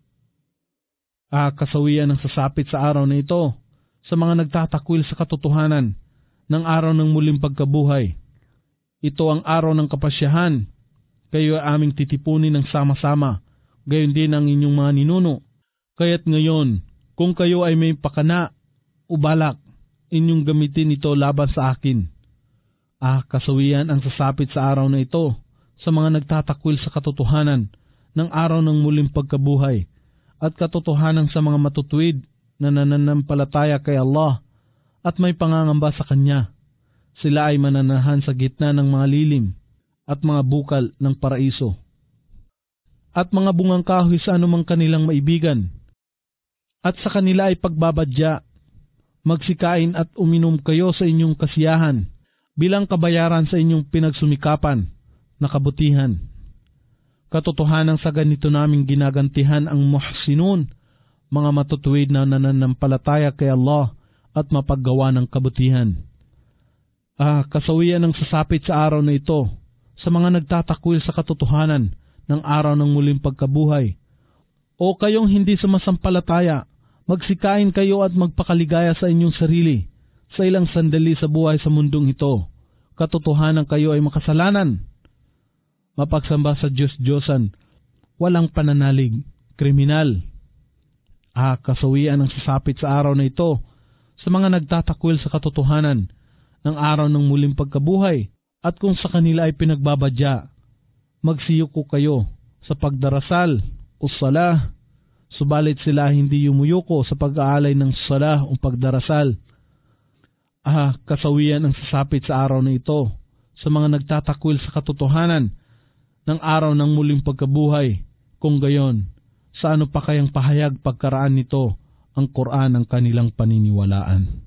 Ah, kasawian ang sasapit sa araw na ito sa mga nagtatakwil sa katotohanan ng araw ng muling pagkabuhay. Ito ang araw ng kapasyahan. Kayo ay aming titipunin ng sama-sama, gayon din ang inyong mga ninuno. Kaya't ngayon, kung kayo ay may pakana o balak, inyong gamitin ito laban sa akin. Ah, kasawian ang sasapit sa araw na ito sa mga nagtatakwil sa katotohanan ng araw ng muling pagkabuhay, at katotohanan sa mga matutuwid na nananampalataya kay Allah at may pangangamba sa Kanya. Sila ay mananahan sa gitna ng mga lilim at mga bukal ng paraiso, at mga bungang kahoy sa anumang kanilang maibigan, at sa kanila ay pagbabadya. Magsikain at uminom kayo sa inyong kasiyahan bilang kabayaran sa inyong pinagsumikapan na kabutihan. Katotohanan sa ganito naming ginagantihan ang muhsinun, mga matutuwid na nananampalataya kay Allah at mapaggawa ng kabutihan. Ah, kasawian ang sasapit sa araw na ito sa mga nagtatakwil sa katotohanan ng araw ng muling pagkabuhay. O kayong hindi sumasampalataya, magsikain kayo at magpakaligaya sa inyong sarili sa ilang sandali sa buhay sa mundong ito. Katotohanan kayo ay makasalanan. Mapagsamba sa Diyos-Diyosan, walang pananalig, kriminal. Ah, kasawian ang sasapit sa araw na ito sa mga nagtatakwil sa katotohanan ng araw ng muling pagkabuhay, At kung sa kanila ay pinagbabadya, magsiyuko kayo sa pagdarasal o salah, subalit sila hindi yumuyuko sa pag-aalay ng salah o pagdarasal. Ah, kasawian ang sasapit sa araw na ito sa mga nagtatakwil sa katotohanan ng araw ng muling pagkabuhay. Kung gayon, sa ano pa kayang pahayag pagkaraan nito ang Quran ang kanilang paniniwalaan?